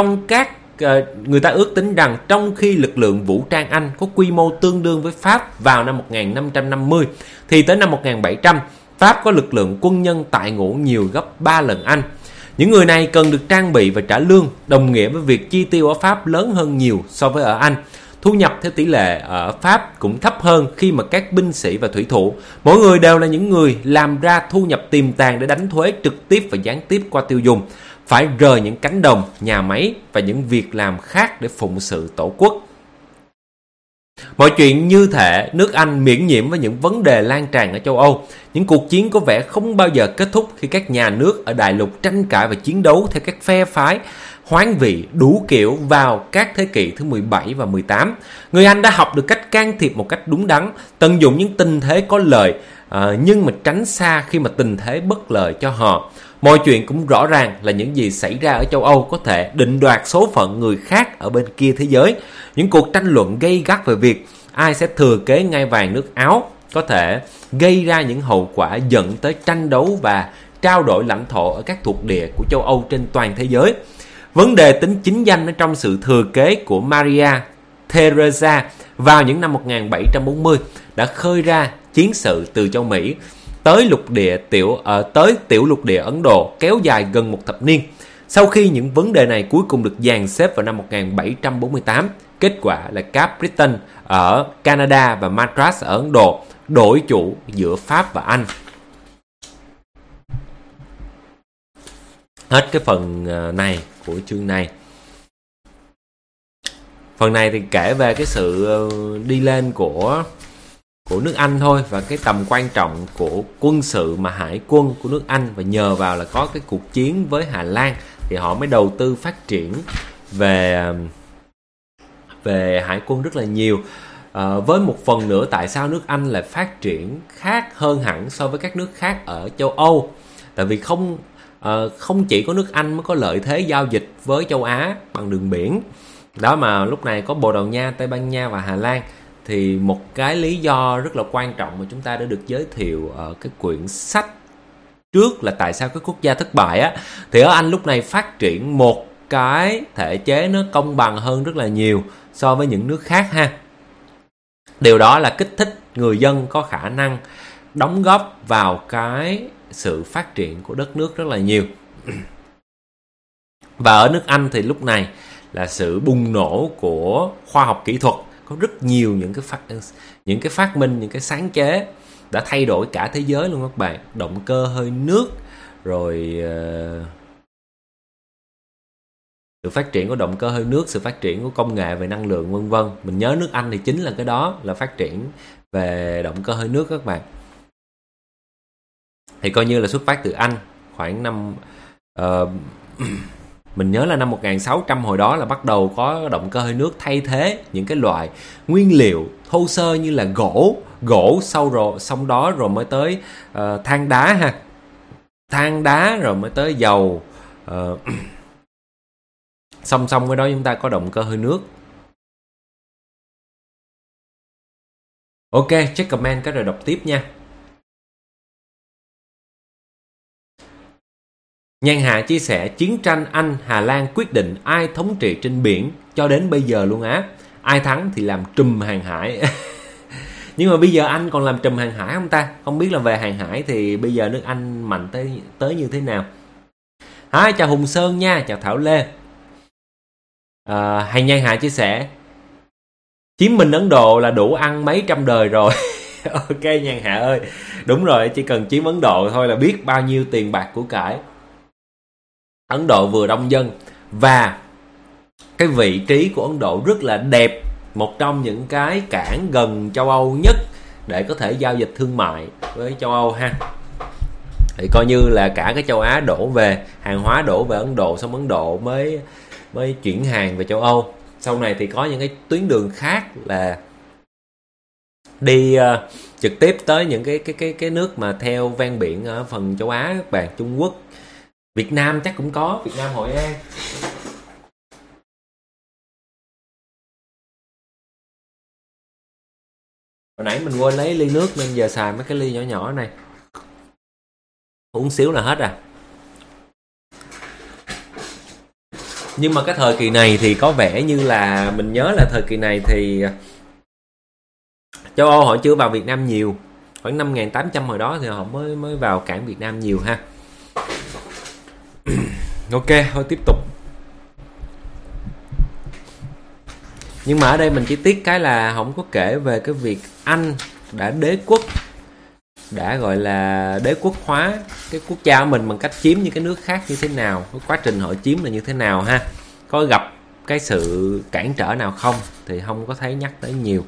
rằng trong khi lực lượng vũ trang Anh có quy mô tương đương với Pháp vào năm 1550, thì tới năm 1700, Pháp có lực lượng quân nhân tại ngũ nhiều gấp 3 lần Anh. Những người này cần được trang bị và trả lương, đồng nghĩa với việc chi tiêu ở Pháp lớn hơn nhiều so với ở Anh. Thu nhập theo tỷ lệ ở Pháp cũng thấp hơn khi mà các binh sĩ và thủy thủ, mỗi người đều là những người làm ra thu nhập tiềm tàng để đánh thuế trực tiếp và gián tiếp qua tiêu dùng, phải rời những cánh đồng, nhà máy và những việc làm khác để phụng sự tổ quốc. Mọi chuyện như thể nước Anh miễn nhiễm với những vấn đề lan tràn ở châu Âu. Những cuộc chiến có vẻ không bao giờ kết thúc khi các nhà nước ở đại lục tranh cãi và chiến đấu theo các phe phái hoán vị đủ kiểu vào các thế kỷ thứ 17 và 18. Người Anh đã học được cách can thiệp một cách đúng đắn, tận dụng những tình thế có lợi, nhưng mà tránh xa khi mà tình thế bất lợi cho họ. Mọi chuyện cũng rõ ràng là những gì xảy ra ở châu Âu có thể định đoạt số phận người khác ở bên kia thế giới. Những cuộc tranh luận gay gắt về việc ai sẽ thừa kế ngai vàng nước Áo có thể gây ra những hậu quả dẫn tới tranh đấu và trao đổi lãnh thổ ở các thuộc địa của châu Âu trên toàn thế giới. Vấn đề tính chính danh ở trong sự thừa kế của Maria Theresa vào những năm 1740 đã khơi ra chiến sự từ châu Mỹ tới tiểu lục địa Ấn Độ kéo dài gần một thập niên. Sau khi những vấn đề này cuối cùng được dàn xếp vào năm 1748, kết quả là Cape Breton ở Canada và Madras ở Ấn Độ đổi chủ giữa Pháp và Anh. Hết cái phần này của chương này. Phần này thì kể về cái sự đi lên của nước Anh thôi, và cái tầm quan trọng của quân sự mà hải quân của nước Anh, và nhờ vào là có cái cuộc chiến với Hà Lan thì họ mới đầu tư phát triển về hải quân rất là nhiều. Với một phần nữa tại sao nước Anh lại phát triển khác hơn hẳn so với các nước khác ở châu Âu, tại vì không chỉ có nước Anh mới có lợi thế giao dịch với châu Á bằng đường biển đó, mà lúc này có Bồ Đào Nha, Tây Ban Nha và Hà Lan. Thì một cái lý do rất là quan trọng mà chúng ta đã được giới thiệu ở cái quyển sách trước là tại sao các quốc gia thất bại á, thì ở Anh lúc này phát triển một cái thể chế nó công bằng hơn rất là nhiều so với những nước khác ha. Điều đó là kích thích người dân có khả năng đóng góp vào cái sự phát triển của đất nước rất là nhiều. Và ở nước Anh thì lúc này là sự bùng nổ của khoa học kỹ thuật, có rất nhiều những cái phát minh, những cái sáng chế đã thay đổi cả thế giới luôn các bạn. Động cơ hơi nước, rồi sự phát triển của động cơ hơi nước, sự phát triển của công nghệ về năng lượng vân vân. Mình nhớ nước Anh thì chính là cái đó, là phát triển về động cơ hơi nước các bạn. Thì coi như là xuất phát từ Anh. Khoảng năm mình nhớ là năm 1600 hồi đó là bắt đầu có động cơ hơi nước thay thế những cái loại nguyên liệu thô sơ như là gỗ xong đó rồi mới tới than đá ha. Than đá rồi mới tới dầu. Song song với đó chúng ta có động cơ hơi nước. Ok, check comment cái rồi đọc tiếp nha. Nhan Hạ chia sẻ chiến tranh Anh, Hà Lan quyết định ai thống trị trên biển cho đến bây giờ luôn á. Ai thắng thì làm trùm hàng hải. Nhưng mà bây giờ Anh còn làm trùm hàng hải không ta? Không biết là về hàng hải thì bây giờ nước Anh mạnh tới như thế nào. Hi, chào Hùng Sơn nha, chào Thảo Lê. Hay Nhan Hạ chia sẻ chiếm mình Ấn Độ là đủ ăn mấy trăm đời rồi. Ok Nhan Hạ ơi, đúng rồi, chỉ cần chiếm Ấn Độ thôi là biết bao nhiêu tiền bạc của cải. Ấn Độ vừa đông dân và cái vị trí của Ấn Độ rất là đẹp, một trong những cái cảng gần châu Âu nhất để có thể giao dịch thương mại với châu Âu ha. Thì coi như là cả cái châu Á đổ về, hàng hóa đổ về Ấn Độ, xong Ấn Độ mới chuyển hàng về châu Âu. Sau này thì có những cái tuyến đường khác là đi trực tiếp tới những cái nước mà theo ven biển ở phần châu Á các bạn, Trung Quốc, Việt Nam chắc cũng có, Việt Nam Hội An. Hồi nãy mình quên lấy ly nước nên giờ xài mấy cái ly nhỏ nhỏ này. Uống xíu là hết à. Nhưng mà cái thời kỳ này thì có vẻ như là mình nhớ là thời kỳ này thì châu Âu họ chưa vào Việt Nam nhiều. Khoảng 5.800 hồi đó thì họ mới vào cảng Việt Nam nhiều ha. Ok, thôi tiếp tục. Nhưng mà ở đây mình chỉ tiếc cái là không có kể về cái việc Anh đã đế quốc, đã gọi là đế quốc hóa cái quốc gia của mình bằng cách chiếm những cái nước khác như thế nào, cái quá trình họ chiếm là như thế nào ha, có gặp cái sự cản trở nào không thì không có thấy nhắc tới nhiều.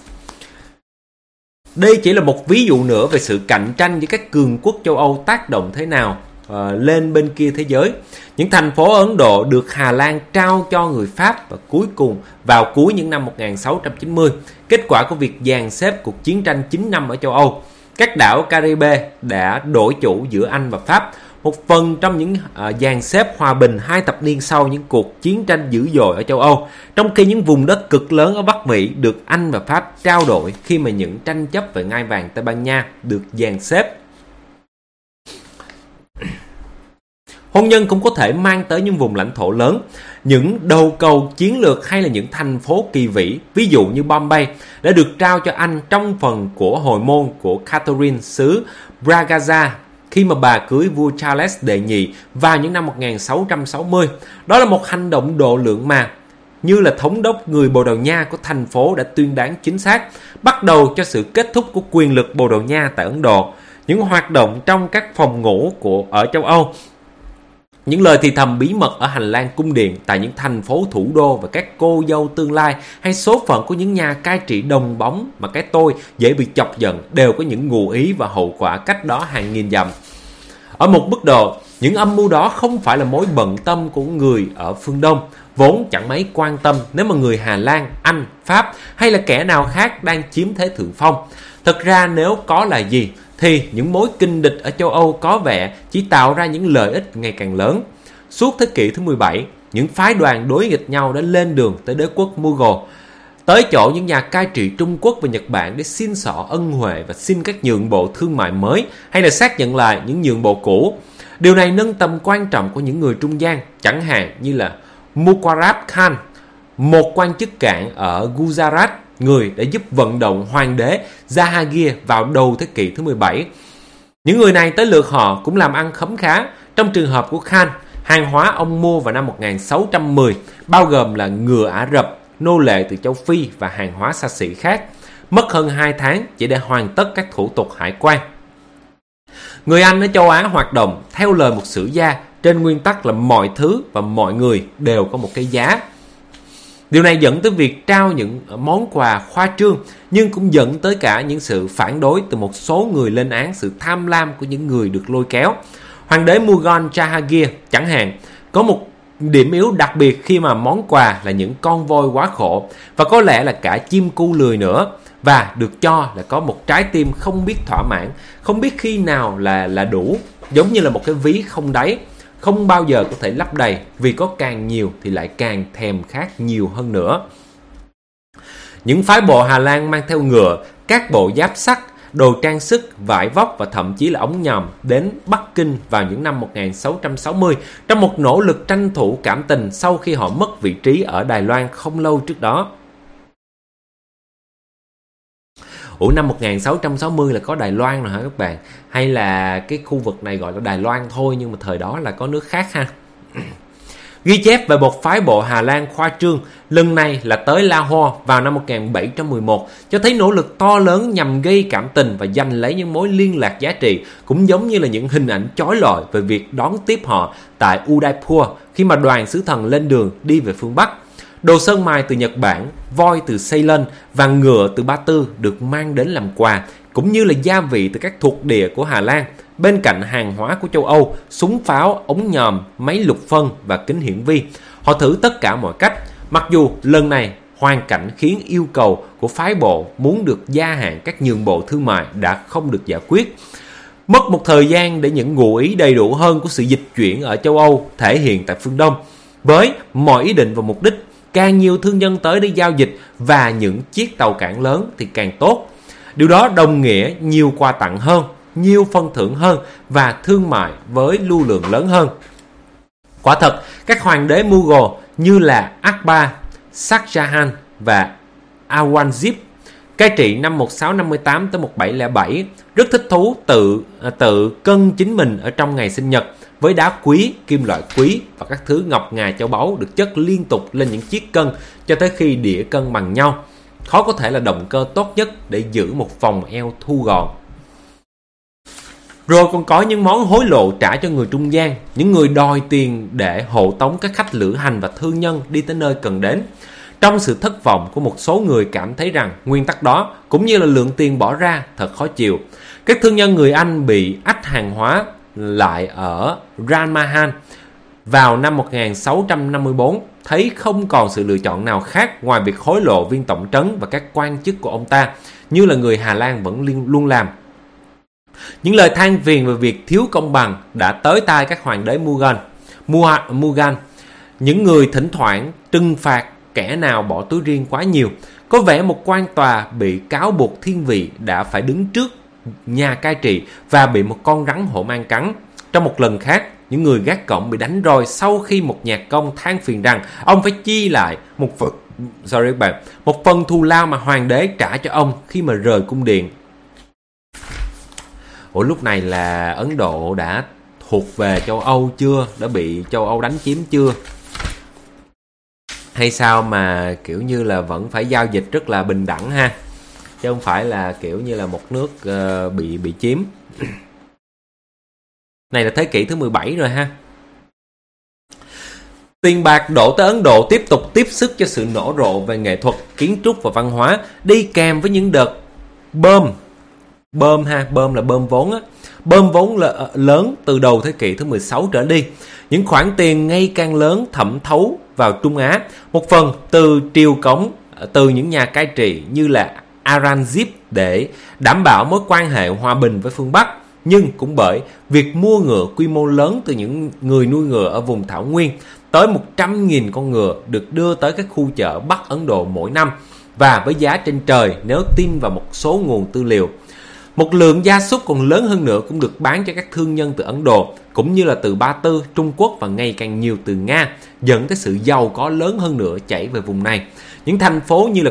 Đây chỉ là một ví dụ nữa về sự cạnh tranh giữa các cường quốc châu Âu tác động thế nào lên bên kia thế giới. Những thành phố Ấn Độ được Hà Lan trao cho người Pháp và cuối cùng vào cuối những năm 1690, kết quả của việc dàn xếp cuộc chiến tranh 9 năm ở châu Âu. Các đảo Caribe đã đổi chủ giữa Anh và Pháp, một phần trong những dàn xếp hòa bình 2 thập niên sau những cuộc chiến tranh dữ dội ở châu Âu, trong khi những vùng đất cực lớn ở Bắc Mỹ được Anh và Pháp trao đổi khi mà những tranh chấp về ngai vàng Tây Ban Nha được dàn xếp. Hôn nhân cũng có thể mang tới những vùng lãnh thổ lớn, những đầu cầu chiến lược hay là những thành phố kỳ vĩ, ví dụ như Bombay, đã được trao cho Anh trong phần của hồi môn của Catherine xứ Braganza khi mà bà cưới vua Charles đệ nhị vào những năm 1660. Đó là một hành động độ lượng mà, như là thống đốc người Bồ Đào Nha của thành phố đã tuyên đoán chính xác, bắt đầu cho sự kết thúc của quyền lực Bồ Đào Nha tại Ấn Độ. Những hoạt động trong các phòng ngủ ở châu Âu, những lời thì thầm bí mật ở hành lang cung điện tại những thành phố thủ đô và các cô dâu tương lai, hay số phận của những nhà cai trị đồng bóng mà cái tôi dễ bị chọc giận, đều có những ngụ ý và hậu quả cách đó hàng nghìn dặm. Ở một mức độ, những âm mưu đó không phải là mối bận tâm của người ở phương Đông, vốn chẳng mấy quan tâm nếu mà người Hà Lan, Anh, Pháp hay là kẻ nào khác đang chiếm thế thượng phong. Thật ra nếu có là gì, thì những mối kinh địch ở châu Âu có vẻ chỉ tạo ra những lợi ích ngày càng lớn. Suốt thế kỷ thứ 17, những phái đoàn đối nghịch nhau đã lên đường tới đế quốc Mughal, tới chỗ những nhà cai trị Trung Quốc và Nhật Bản để xin xỏ ân huệ và xin các nhượng bộ thương mại mới hay là xác nhận lại những nhượng bộ cũ. Điều này nâng tầm quan trọng của những người trung gian, chẳng hạn như là Mukarrab Khan, một quan chức cảng ở Gujarat, người đã giúp vận động hoàng đế Jahangir vào đầu thế kỷ thứ 17. Những người này tới lượt họ cũng làm ăn khấm khá. Trong trường hợp của Khan, hàng hóa ông mua vào năm 1610 bao gồm là ngựa Ả Rập, nô lệ từ châu Phi và hàng hóa xa xỉ khác, mất hơn 2 tháng chỉ để hoàn tất các thủ tục hải quan. Người Anh ở châu Á hoạt động theo lời một sử gia trên nguyên tắc là mọi thứ và mọi người đều có một cái giá. Điều này dẫn tới việc trao những món quà khoa trương, nhưng cũng dẫn tới cả những sự phản đối từ một số người lên án sự tham lam của những người được lôi kéo. Hoàng đế Mughal Jahangir chẳng hạn có một điểm yếu đặc biệt khi mà món quà là những con voi quá khổ và có lẽ là cả chim cu lười nữa, và được cho là có một trái tim không biết thỏa mãn, không biết khi nào là đủ, giống như là một cái ví không đáy, không bao giờ có thể lấp đầy, vì có càng nhiều thì lại càng thèm khát nhiều hơn nữa. Những phái bộ Hà Lan mang theo ngựa, các bộ giáp sắt, đồ trang sức, vải vóc và thậm chí là ống nhòm đến Bắc Kinh vào những năm 1660 trong một nỗ lực tranh thủ cảm tình sau khi họ mất vị trí ở Đài Loan không lâu trước đó. Năm 1660 là có Đài Loan rồi hả các bạn? Hay là cái khu vực này gọi là Đài Loan thôi, nhưng mà thời đó là có nước khác ha. Ghi chép về một phái bộ Hà Lan khoa trương, lần này là tới Lahore vào năm 1711, cho thấy nỗ lực to lớn nhằm gây cảm tình và giành lấy những mối liên lạc giá trị, cũng giống như là những hình ảnh chói lọi về việc đón tiếp họ tại Udaipur khi mà đoàn sứ thần lên đường đi về phương Bắc. Đồ sơn mài từ Nhật Bản, voi từ Ceylon và ngựa từ Ba Tư được mang đến làm quà, cũng như là gia vị từ các thuộc địa của Hà Lan, bên cạnh hàng hóa của châu Âu, súng pháo, ống nhòm, máy lục phân và kính hiển vi. Họ thử tất cả mọi cách, mặc dù lần này hoàn cảnh khiến yêu cầu của phái bộ muốn được gia hạn các nhượng bộ thương mại đã không được giải quyết. Mất một thời gian để những ngụ ý đầy đủ hơn của sự dịch chuyển ở châu Âu thể hiện tại phương Đông. Với mọi ý định và mục đích, càng nhiều thương nhân tới để giao dịch và những chiếc tàu cảng lớn thì càng tốt. Điều đó đồng nghĩa nhiều quà tặng hơn, nhiều phần thưởng hơn và thương mại với lưu lượng lớn hơn. Quả thật, các hoàng đế Mughal như là Akbar, Shah Jahan và Aurangzeb cai trị năm 1658 tới 1707 rất thích thú tự cân chính mình ở trong ngày sinh nhật với đá quý, kim loại quý và các thứ ngọc ngà châu báu được chất liên tục lên những chiếc cân cho tới khi đĩa cân bằng nhau. Khó có thể là động cơ tốt nhất để giữ một vòng eo thu gọn. Rồi còn có những món hối lộ trả cho người trung gian, những người đòi tiền để hộ tống các khách lữ hành và thương nhân đi tới nơi cần đến. Trong sự thất vọng của một số người cảm thấy rằng nguyên tắc đó cũng như là lượng tiền bỏ ra thật khó chịu, các thương nhân người Anh bị ách hàng hóa lại ở Ranmahan vào năm 1654, thấy không còn sự lựa chọn nào khác ngoài việc hối lộ viên tổng trấn và các quan chức của ông ta, như là người Hà Lan vẫn luôn làm. Những lời than phiền về việc thiếu công bằng đã tới tai các hoàng đế Mughal, những người thỉnh thoảng trừng phạt kẻ nào bỏ túi riêng quá nhiều. Có vẻ một quan tòa bị cáo buộc thiên vị đã phải đứng trước nhà cai trị và bị một con rắn hổ mang cắn. Trong một lần khác, những người gác cổng bị đánh roi sau khi một nhạc công than phiền rằng ông phải chi lại một phần thù lao mà hoàng đế trả cho ông khi mà rời cung điện. Ủa, lúc này là Ấn Độ đã thuộc về châu Âu chưa? Đã bị châu Âu đánh chiếm chưa? Hay sao mà kiểu như là vẫn phải giao dịch rất là bình đẳng ha? Chứ không phải là kiểu như là một nước bị chiếm. Này là thế kỷ thứ 17 rồi ha. Tiền bạc đổ tới Ấn Độ tiếp tục tiếp sức cho sự nở rộ về nghệ thuật, kiến trúc và văn hóa, đi kèm với những đợt bơm là bơm vốn á. Bơm vốn lớn từ đầu thế kỷ thứ 16 trở đi. Những khoản tiền ngày càng lớn thẩm thấu vào Trung Á, một phần từ triều cống, từ những nhà cai trị như là Aurangzeb để đảm bảo mối quan hệ hòa bình với phương Bắc, nhưng cũng bởi việc mua ngựa quy mô lớn từ những người nuôi ngựa ở vùng Thảo Nguyên. Tới 100.000 con ngựa được đưa tới các khu chợ Bắc Ấn Độ mỗi năm, và với giá trên trời nếu tin vào một số nguồn tư liệu. Một lượng gia súc còn lớn hơn nữa cũng được bán cho các thương nhân từ Ấn Độ, cũng như là từ Ba Tư, Trung Quốc và ngày càng nhiều từ Nga, dẫn tới sự giàu có lớn hơn nữa chảy về vùng này. Những thành phố như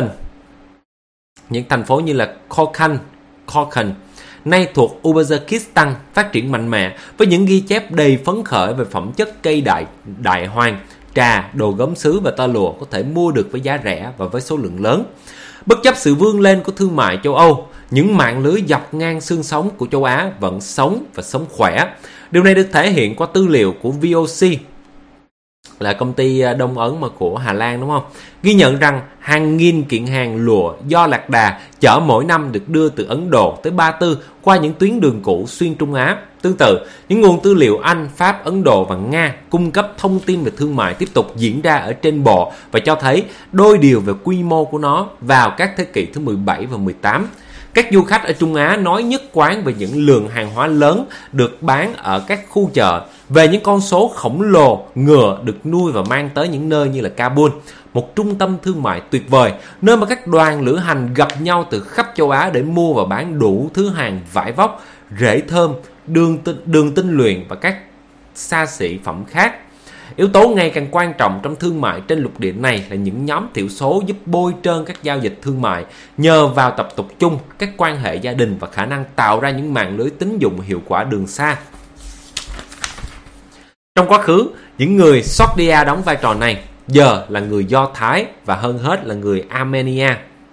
là Kokand, nay thuộc Uzbekistan, phát triển mạnh mẽ với những ghi chép đầy phấn khởi về phẩm chất cây đại hoàng, trà, đồ gốm sứ và tơ lụa có thể mua được với giá rẻ và với số lượng lớn. Bất chấp sự vươn lên của thương mại châu Âu, những mạng lưới dọc ngang xương sống của châu Á vẫn sống và sống khỏe. Điều này được thể hiện qua tư liệu của VOC, là công ty Đông Ấn mà của Hà Lan, đúng không? Ghi nhận rằng hàng nghìn kiện hàng lụa do lạc đà chở mỗi năm được đưa từ Ấn Độ tới Ba Tư qua những tuyến đường cũ xuyên Trung Á. Tương tự, những nguồn tư liệu Anh, Pháp, Ấn Độ và Nga cung cấp thông tin về thương mại tiếp tục diễn ra ở trên bộ và cho thấy đôi điều về quy mô của nó vào các thế kỷ thứ 17 và 18. Các du khách ở Trung Á nói nhất quán về những lượng hàng hóa lớn được bán ở các khu chợ, về những con số khổng lồ ngựa được nuôi và mang tới những nơi như là Kabul, một trung tâm thương mại tuyệt vời, nơi mà các đoàn lữ hành gặp nhau từ khắp châu Á để mua và bán đủ thứ hàng vải vóc, rễ thơm, đường tinh luyện và các xa xỉ phẩm khác. Yếu tố ngày càng quan trọng trong thương mại trên lục địa này là những nhóm thiểu số giúp bôi trơn các giao dịch thương mại nhờ vào tập tục chung, các quan hệ gia đình và khả năng tạo ra những mạng lưới tín dụng hiệu quả đường xa. Trong quá khứ, những người Sogdia đóng vai trò này, giờ là người Do Thái và hơn hết là người Armenia.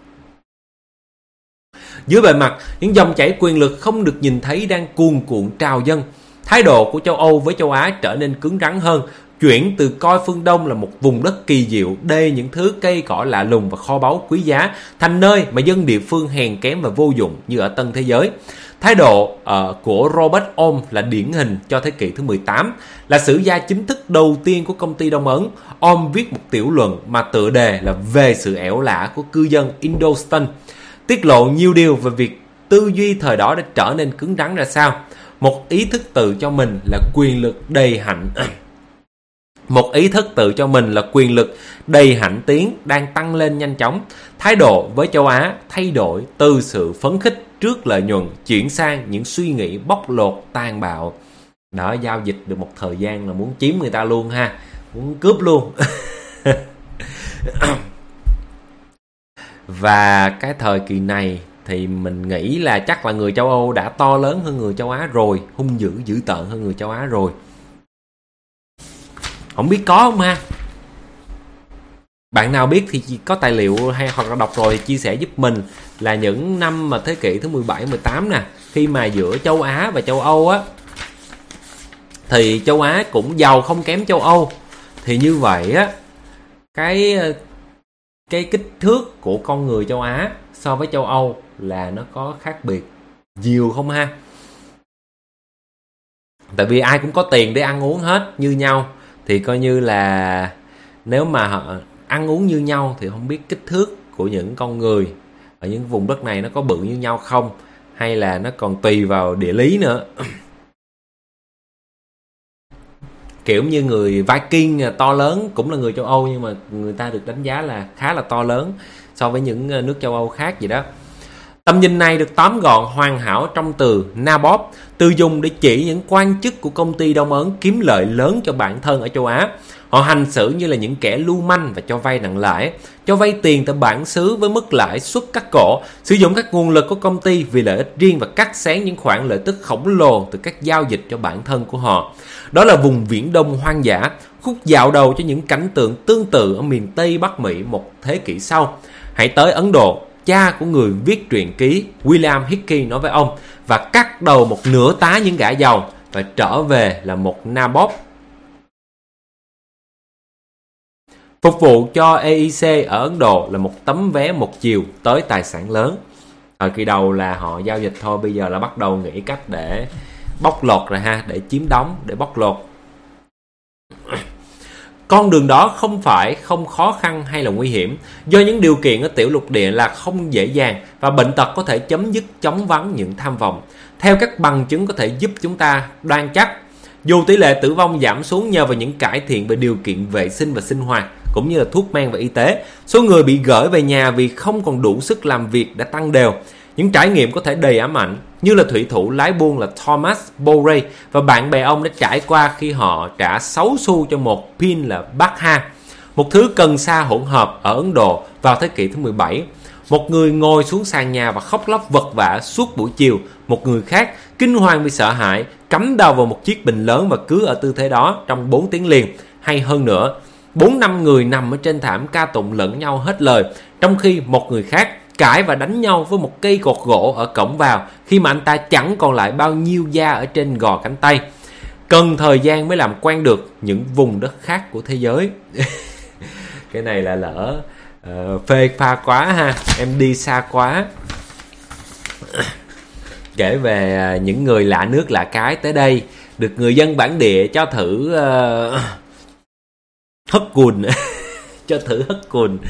Dưới bề mặt, những dòng chảy quyền lực không được nhìn thấy đang cuồn cuộn trào dâng. Thái độ của châu Âu với châu Á trở nên cứng rắn hơn, chuyển từ coi phương Đông là một vùng đất kỳ diệu đầy những thứ cây cỏ lạ lùng và kho báu quý giá thành nơi mà dân địa phương hèn kém và vô dụng như ở Tân Thế Giới. Thái độ của Robert Ohm là điển hình cho thế kỷ thứ 18, là sử gia chính thức đầu tiên của công ty Đông Ấn. Ohm viết một tiểu luận mà tựa đề là về sự ẻo lả của cư dân Indostan, tiết lộ nhiều điều về việc tư duy thời đó đã trở nên cứng rắn ra sao. Một ý thức tự cho mình là quyền lực đầy hãnh tiến đang tăng lên nhanh chóng. Thái độ với châu Á thay đổi từ sự phấn khích trước lợi nhuận chuyển sang những suy nghĩ bóc lột tàn bạo. Đó, giao dịch được một thời gian là muốn chiếm người ta luôn ha, muốn cướp luôn. Và cái thời kỳ này thì mình nghĩ là chắc là người châu Âu đã to lớn hơn người châu Á rồi, hung dữ dữ tợn hơn người châu Á rồi. Không biết có không ha? Bạn nào biết thì có tài liệu hay hoặc là đọc rồi thì chia sẻ giúp mình là những năm mà thế kỷ thứ 17, 18 nè, khi mà giữa châu Á và châu Âu á, thì châu Á cũng giàu không kém châu Âu. Thì như vậy á, cái kích thước của con người châu Á so với châu Âu là nó có khác biệt nhiều không ha? Tại vì ai cũng có tiền để ăn uống hết như nhau, thì coi như là nếu mà họ ăn uống như nhau thì không biết kích thước của những con người ở những vùng đất này nó có bự như nhau không, hay là nó còn tùy vào địa lý nữa. Kiểu như người Viking to lớn, cũng là người châu Âu nhưng mà người ta được đánh giá là khá là to lớn so với những nước châu Âu khác vậy đó. Tầm nhìn này được tóm gọn hoàn hảo trong từ Naboth, từ dùng để chỉ những quan chức của công ty Đông Ấn kiếm lợi lớn cho bản thân ở châu Á. Họ hành xử như là những kẻ lưu manh và cho vay nặng lãi, cho vay tiền tại bản xứ với mức lãi suất cắt cổ, sử dụng các nguồn lực của công ty vì lợi ích riêng và cắt xén những khoản lợi tức khổng lồ từ các giao dịch cho bản thân của họ. Đó là vùng Viễn Đông hoang dã, khúc dạo đầu cho những cảnh tượng tương tự ở miền Tây Bắc Mỹ một thế kỷ sau. Hãy tới Ấn Độ, cha của người viết truyện ký William Hickey nói với ông, và cắt đầu một nửa tá những gã giàu và trở về là một Naboth. Phục vụ cho EIC ở Ấn Độ là một tấm vé một chiều tới tài sản lớn. Ở kỳ đầu là họ giao dịch thôi, bây giờ là bắt đầu nghĩ cách để bóc lột rồi ha, để chiếm đóng, để bóc lột. Con đường đó không khó khăn hay là nguy hiểm, do những điều kiện ở tiểu lục địa là không dễ dàng và bệnh tật có thể chấm dứt chóng vánh những tham vọng. Theo các bằng chứng có thể giúp chúng ta đoan chắc, dù tỷ lệ tử vong giảm xuống nhờ vào những cải thiện về điều kiện vệ sinh và sinh hoạt, cũng như là thuốc men và y tế, số người bị gửi về nhà vì không còn đủ sức làm việc đã tăng đều. Những trải nghiệm có thể đầy ám ảnh, như là thủy thủ lái buôn là Thomas Bowray và bạn bè ông đã trải qua khi họ trả 6 xu cho một pin là Bakha, một thứ cần sa hỗn hợp ở Ấn Độ vào thế kỷ thứ 17. Một người ngồi xuống sàn nhà và khóc lóc vật vã suốt buổi chiều. Một người khác kinh hoàng vì sợ hãi, cắm đầu vào một chiếc bình lớn và cứ ở tư thế đó trong 4 tiếng liền. Hay hơn nữa, 4-5 người nằm ở trên thảm ca tụng lẫn nhau hết lời, trong khi một người khác cãi và đánh nhau với một cây cột gỗ ở cổng vào khi mà anh ta chẳng còn lại bao nhiêu da ở trên gò cánh tay. Cần thời gian mới làm quen được những vùng đất khác của thế giới. Cái này là lỡ phê pha quá ha, em đi xa quá. Kể về những người lạ nước lạ cái tới đây, được người dân bản địa cho thử hất cùn. Cho thử hất cùn.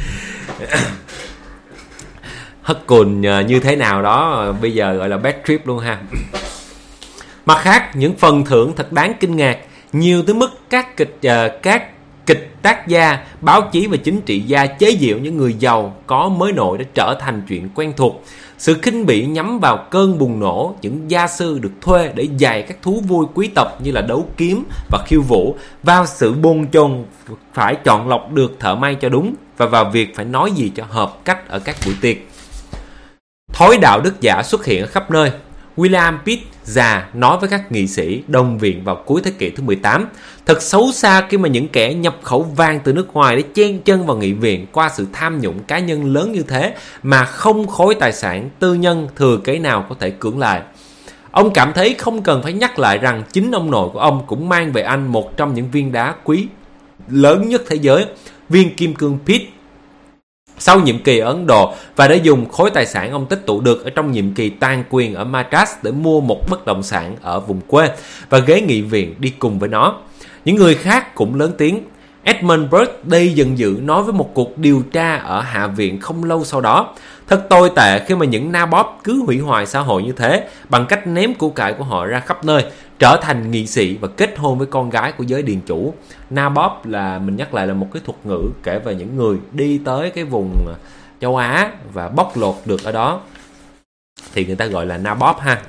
Hất cùn như thế nào đó, bây giờ gọi là bad trip luôn ha. Mặt khác, những phần thưởng thật đáng kinh ngạc, nhiều tới mức các kịch tác gia, báo chí và chính trị gia chế giễu những người giàu có mới nổi đã trở thành chuyện quen thuộc. Sự khinh bỉ nhắm vào cơn bùng nổ, những gia sư được thuê để dạy các thú vui quý tộc như là đấu kiếm và khiêu vũ, vào sự bồn chồn phải chọn lọc được thợ may cho đúng, và vào việc phải nói gì cho hợp cách ở các buổi tiệc. Thói đạo đức giả xuất hiện ở khắp nơi. William Pitt già nói với các nghị sĩ đồng viện vào cuối thế kỷ thứ 18, thật xấu xa khi mà những kẻ nhập khẩu vàng từ nước ngoài để chen chân vào nghị viện qua sự tham nhũng cá nhân lớn như thế mà không khối tài sản tư nhân thừa kế nào có thể cưỡng lại. Ông cảm thấy không cần phải nhắc lại rằng chính ông nội của ông cũng mang về anh một trong những viên đá quý lớn nhất thế giới, viên kim cương Pitt. Sau nhiệm kỳ ở Ấn Độ, và đã dùng khối tài sản ông tích tụ được ở trong nhiệm kỳ toàn quyền ở Madras để mua một bất động sản ở vùng quê và ghế nghị viện đi cùng với nó. Những người khác cũng lớn tiếng. Edmund Burke đầy giận dữ nói với một cuộc điều tra ở Hạ viện không lâu sau đó, thật tồi tệ khi mà những Naboth cứ hủy hoại xã hội như thế bằng cách ném của cải của họ ra khắp nơi, trở thành nghị sĩ và kết hôn với con gái của giới điền chủ. Naboth là, mình nhắc lại, là một cái thuật ngữ kể về những người đi tới cái vùng châu Á và bóc lột được ở đó, thì người ta gọi là Naboth ha.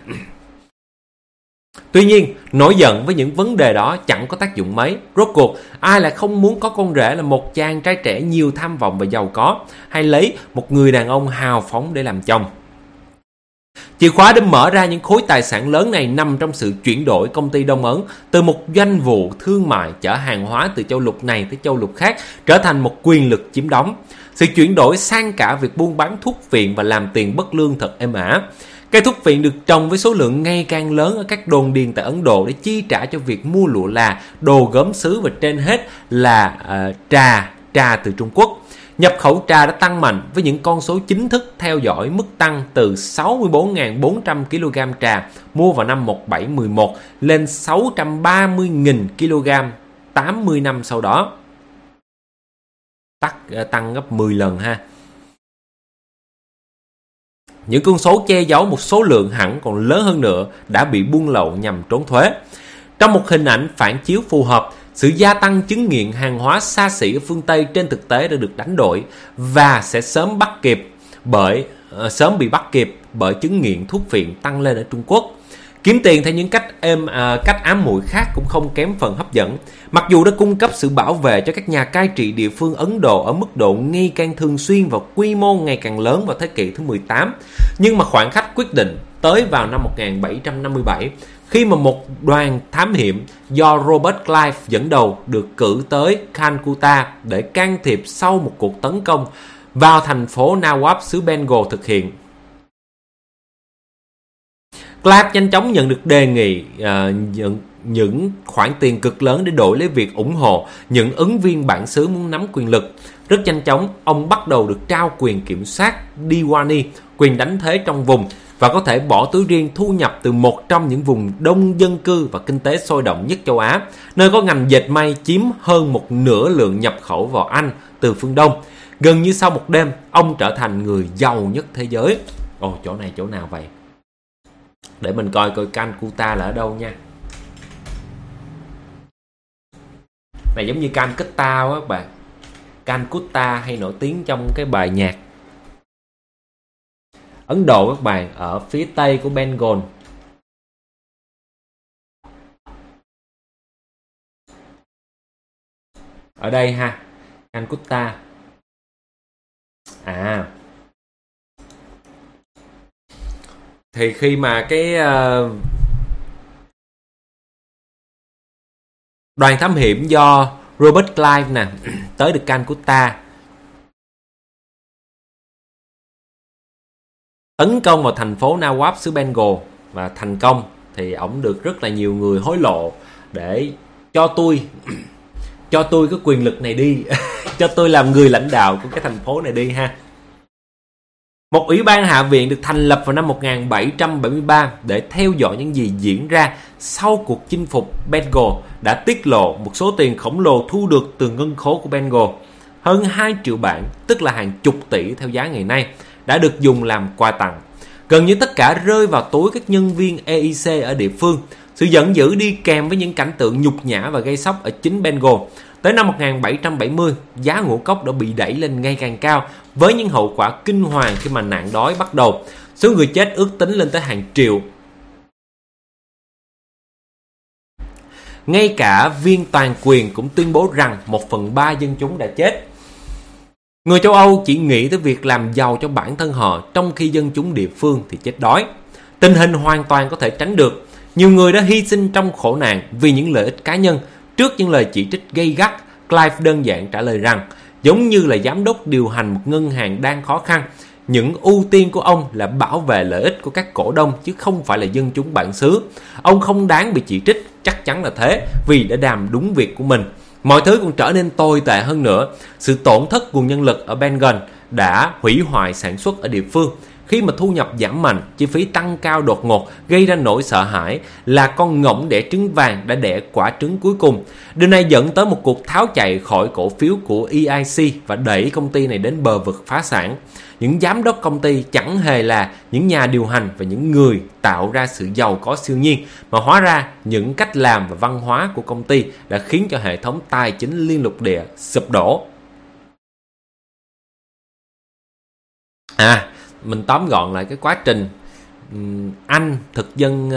Tuy nhiên, nổi giận với những vấn đề đó chẳng có tác dụng mấy. Rốt cuộc, ai lại không muốn có con rể là một chàng trai trẻ nhiều tham vọng và giàu có, hay lấy một người đàn ông hào phóng để làm chồng? Chìa khóa để mở ra những khối tài sản lớn này nằm trong sự chuyển đổi công ty Đông Ấn từ một doanh vụ thương mại chở hàng hóa từ châu lục này tới châu lục khác trở thành một quyền lực chiếm đóng. Sự chuyển đổi sang cả việc buôn bán thuốc viện và làm tiền bất lương thật êm ả. Cây thuốc viện được trồng với số lượng ngày càng lớn ở các đồn điền tại Ấn Độ để chi trả cho việc mua lụa là, đồ gốm sứ và trên hết là trà từ Trung Quốc. Nhập khẩu trà đã tăng mạnh với những con số chính thức theo dõi mức tăng từ 64.400 kg trà mua vào năm 1711 lên 630.000 kg 80 năm sau đó. Tăng gấp 10 lần ha. Những con số che giấu một số lượng hẳn còn lớn hơn nữa đã bị buôn lậu nhằm trốn thuế. Trong một hình ảnh phản chiếu phù hợp, sự gia tăng chứng nghiện hàng hóa xa xỉ ở phương Tây trên thực tế đã được đánh đổi và sẽ sớm bắt kịp bởi sớm bị bắt kịp bởi chứng nghiện thuốc phiện tăng lên ở Trung Quốc. Kiếm tiền theo những cách ám muội khác cũng không kém phần hấp dẫn. Mặc dù đã cung cấp sự bảo vệ cho các nhà cai trị địa phương Ấn Độ ở mức độ ngày càng thường xuyên và quy mô ngày càng lớn vào thế kỷ thứ 18, nhưng mà khoảnh khắc quyết định tới vào năm 1757, khi mà một đoàn thám hiểm do Robert Clive dẫn đầu được cử tới Calcutta để can thiệp sau một cuộc tấn công vào thành phố Nawab xứ Bengal thực hiện. Clive nhanh chóng nhận được đề nghị những khoản tiền cực lớn để đổi lấy việc ủng hộ những ứng viên bản xứ muốn nắm quyền lực. Rất nhanh chóng, ông bắt đầu được trao quyền kiểm soát Diwani, quyền đánh thuế trong vùng, và có thể bỏ túi riêng thu nhập từ một trong những vùng đông dân cư và kinh tế sôi động nhất châu Á, nơi có ngành dệt may chiếm hơn một nửa lượng nhập khẩu vào Anh từ phương Đông. Gần như sau một đêm, ông trở thành người giàu nhất thế giới. Ồ, chỗ này chỗ nào vậy? Để mình coi Calcutta là ở đâu nha. Này giống như Calcutta quá các bạn. Calcutta hay nổi tiếng trong cái bài nhạc Ấn Độ các bạn, ở phía tây của Bengal. Ở đây ha, Calcutta. Thì khi mà cái đoàn thám hiểm do Robert Clive nè tới được Calcutta, tấn công vào thành phố Nawab xứ Bengal và thành công, thì ổng được rất là nhiều người hối lộ để cho tôi cái quyền lực này đi cho tôi làm người lãnh đạo của cái thành phố này đi ha. Một ủy ban hạ viện được thành lập vào năm 1773 để theo dõi những gì diễn ra sau cuộc chinh phục Bengal đã tiết lộ một số tiền khổng lồ thu được từ ngân khố của Bengal. Hơn 2 triệu bảng, tức là hàng chục tỷ theo giá ngày nay, đã được dùng làm quà tặng. Gần như tất cả rơi vào túi các nhân viên EIC ở địa phương. Sự giận dữ đi kèm với những cảnh tượng nhục nhã và gây sốc ở chính Bengal. Tới năm 1770, giá ngũ cốc đã bị đẩy lên ngày càng cao với những hậu quả kinh hoàng khi mà nạn đói bắt đầu. Số người chết ước tính lên tới hàng triệu. Ngay cả viên toàn quyền cũng tuyên bố rằng 1/3 dân chúng đã chết. Người châu Âu chỉ nghĩ tới việc làm giàu cho bản thân họ, trong khi dân chúng địa phương thì chết đói. Tình hình hoàn toàn có thể tránh được. Nhiều người đã hy sinh trong khổ nạn vì những lợi ích cá nhân. Trước những lời chỉ trích gay gắt, Clive đơn giản trả lời rằng, giống như là giám đốc điều hành một ngân hàng đang khó khăn, những ưu tiên của ông là bảo vệ lợi ích của các cổ đông chứ không phải là dân chúng bản xứ. Ông không đáng bị chỉ trích, chắc chắn là thế, vì đã làm đúng việc của mình. Mọi thứ còn trở nên tồi tệ hơn nữa. Sự tổn thất nguồn nhân lực ở Bengal đã hủy hoại sản xuất ở địa phương. Khi mà thu nhập giảm mạnh, chi phí tăng cao đột ngột gây ra nỗi sợ hãi là con ngỗng đẻ trứng vàng đã đẻ quả trứng cuối cùng. Điều này dẫn tới một cuộc tháo chạy khỏi cổ phiếu của EIC và đẩy công ty này đến bờ vực phá sản. Những giám đốc công ty chẳng hề là những nhà điều hành và những người tạo ra sự giàu có siêu nhiên, mà hóa ra những cách làm và văn hóa của công ty đã khiến cho hệ thống tài chính liên lục địa sụp đổ. Mình tóm gọn lại cái quá trình Anh thực dân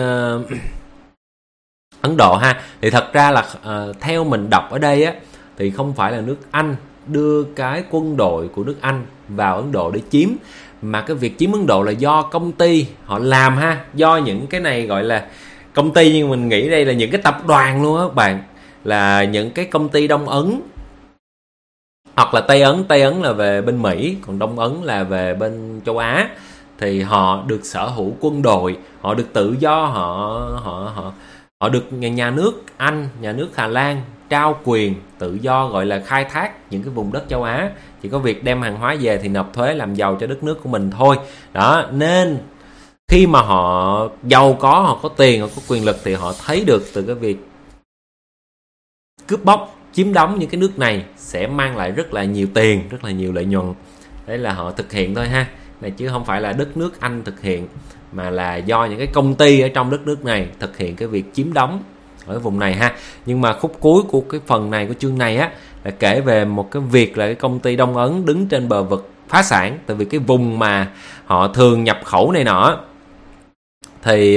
Ấn Độ ha, thì thật ra là theo mình đọc ở đây á, thì không phải là nước Anh đưa cái quân đội của nước Anh vào Ấn Độ để chiếm, mà cái việc chiếm Ấn Độ là do công ty họ làm ha, do những cái này gọi là công ty, nhưng mình nghĩ đây là những cái tập đoàn luôn á các bạn, là những cái công ty Đông Ấn hoặc là Tây Ấn là về bên Mỹ, còn Đông Ấn là về bên châu Á, thì họ được sở hữu quân đội, họ được tự do, họ được nhà nước Anh, nhà nước Hà Lan trao quyền tự do gọi là khai thác những cái vùng đất châu Á, chỉ có việc đem hàng hóa về thì nộp thuế làm giàu cho đất nước của mình thôi. Đó, nên khi mà họ giàu có, họ có tiền, họ có quyền lực thì họ thấy được từ cái việc cướp bóc, chiếm đóng những cái nước này sẽ mang lại rất là nhiều tiền, rất là nhiều lợi nhuận. Đấy là họ thực hiện thôi ha, này chứ không phải là đất nước Anh thực hiện, mà là do những cái công ty ở trong đất nước này thực hiện cái việc chiếm đóng ở vùng này ha. Nhưng mà khúc cuối của cái phần này của chương này á là kể về một cái việc là cái công ty Đông Ấn đứng trên bờ vực phá sản, tại vì cái vùng mà họ thường nhập khẩu này nọ thì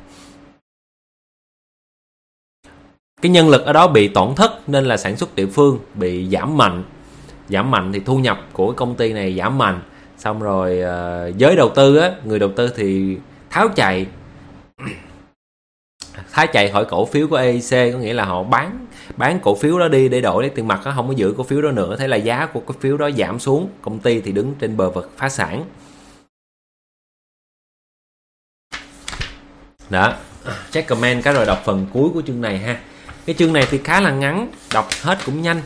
cái nhân lực ở đó bị tổn thất, nên là sản xuất địa phương bị giảm mạnh thì thu nhập của công ty này giảm mạnh. Xong rồi giới đầu tư á, người đầu tư thì tháo chạy khỏi cổ phiếu của EIC, có nghĩa là họ bán cổ phiếu đó đi để đổi lấy tiền mặt, không có giữ cổ phiếu đó nữa. Thế là giá của cổ phiếu đó giảm xuống, công ty thì đứng trên bờ vực phá sản. Đó, check comment cái rồi đọc phần cuối của chương này ha. Cái chương này thì khá là ngắn, đọc hết cũng nhanh,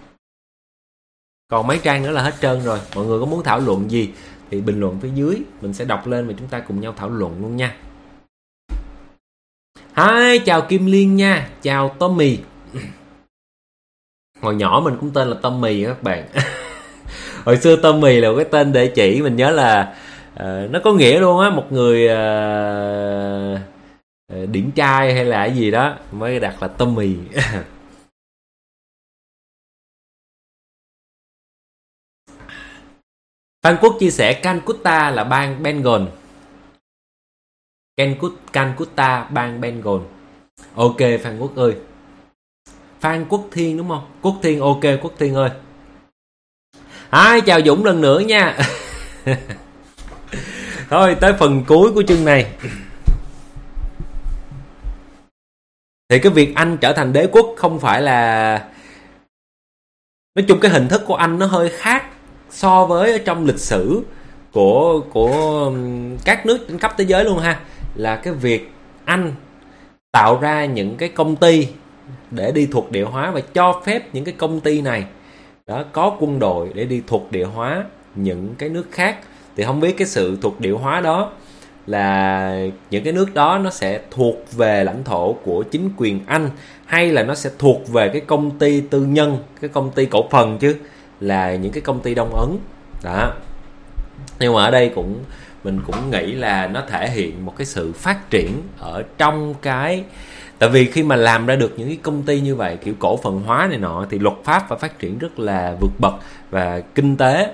còn mấy trang nữa là hết trơn rồi. Mọi người có muốn thảo luận gì thì bình luận phía dưới, mình sẽ đọc lên và chúng ta cùng nhau thảo luận luôn nha. Hi, chào Kim Liên nha, chào Tommy. Hồi nhỏ mình cũng tên là Tommy các bạn. Hồi xưa Tommy là một cái tên để chỉ, mình nhớ là nó có nghĩa luôn á, một người điển trai hay là cái gì đó mới đặt là Tommy. Phan Quốc chia sẻ Calcutta là bang Bengal. Calcutta, bang Bengal. Ok Phan Quốc ơi. Phan Quốc Thiên đúng không? Quốc Thiên, ok Quốc Thiên ơi. Chào Dũng lần nữa nha. Thôi tới phần cuối của chương này. Thì cái việc Anh trở thành đế quốc không phải là... Nói chung cái hình thức của Anh nó hơi khác so với trong lịch sử của các nước trên khắp thế giới luôn ha. Là cái việc Anh tạo ra những cái công ty để đi thuộc địa hóa và cho phép những cái công ty này đó có quân đội để đi thuộc địa hóa những cái nước khác. Thì không biết cái sự thuộc địa hóa đó là những cái nước đó nó sẽ thuộc về lãnh thổ của chính quyền Anh, hay là nó sẽ thuộc về cái công ty tư nhân, cái công ty cổ phần, chứ là những cái công ty Đông Ấn đó. Nhưng mà ở đây mình cũng nghĩ là nó thể hiện một cái sự phát triển ở trong cái... Tại vì khi mà làm ra được những cái công ty như vậy, kiểu cổ phần hóa này nọ, thì luật pháp phải phát triển rất là vượt bậc, và kinh tế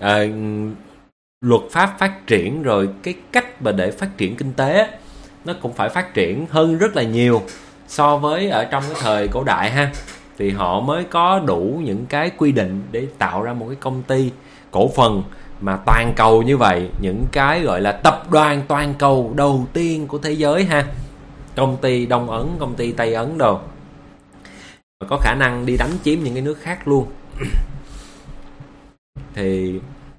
luật pháp phát triển rồi, cái cách mà để phát triển kinh tế nó cũng phải phát triển hơn rất là nhiều so với ở trong cái thời cổ đại ha. Thì họ mới có đủ những cái quy định để tạo ra một cái công ty cổ phần mà toàn cầu như vậy, những cái gọi là tập đoàn toàn cầu đầu tiên của thế giới ha. Công ty Đông Ấn, công ty Tây Ấn đồ, và có khả năng đi đánh chiếm những cái nước khác luôn. Thì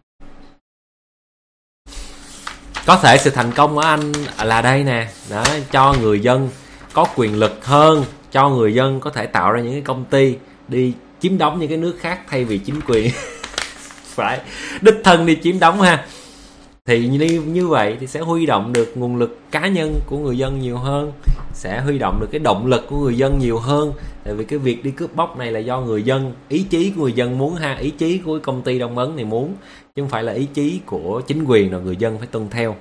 có thể sự thành công ở Anh là đây nè, đó, cho người dân có quyền lực hơn, cho người dân có thể tạo ra những cái công ty đi chiếm đóng những cái nước khác, thay vì chính quyền phải đích thân đi chiếm đóng ha. Thì như vậy thì sẽ huy động được nguồn lực cá nhân của người dân nhiều hơn, sẽ huy động được cái động lực của người dân nhiều hơn. Tại vì cái việc đi cướp bóc này là do người dân, ý chí của người dân muốn ha, ý chí của công ty Đông Ấn này muốn, chứ không phải là ý chí của chính quyền rồi người dân phải tuân theo.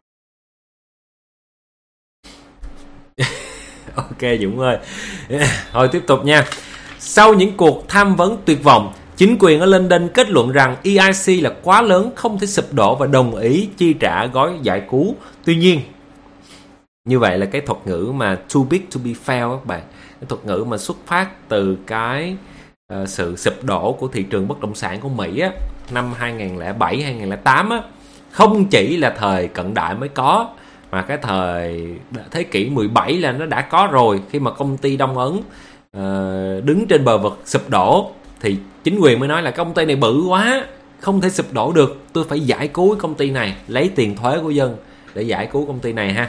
Ok Dũng ơi. Thôi tiếp tục nha. Sau những cuộc tham vấn tuyệt vọng, chính quyền ở London kết luận rằng EIC là quá lớn, không thể sụp đổ, và đồng ý chi trả gói giải cứu. Tuy nhiên, như vậy là cái thuật ngữ mà too big to be fail các bạn. Cái thuật ngữ mà xuất phát từ cái sự sụp đổ của thị trường bất động sản của Mỹ á, năm 2007, 2008 á, không chỉ là thời cận đại mới có, mà cái thời thế kỷ 17 là nó đã có rồi. Khi mà công ty Đông Ấn đứng trên bờ vực sụp đổ, thì chính quyền mới nói là công ty này bự quá, không thể sụp đổ được, tôi phải giải cứu công ty này, lấy tiền thuế của dân để giải cứu công ty này ha.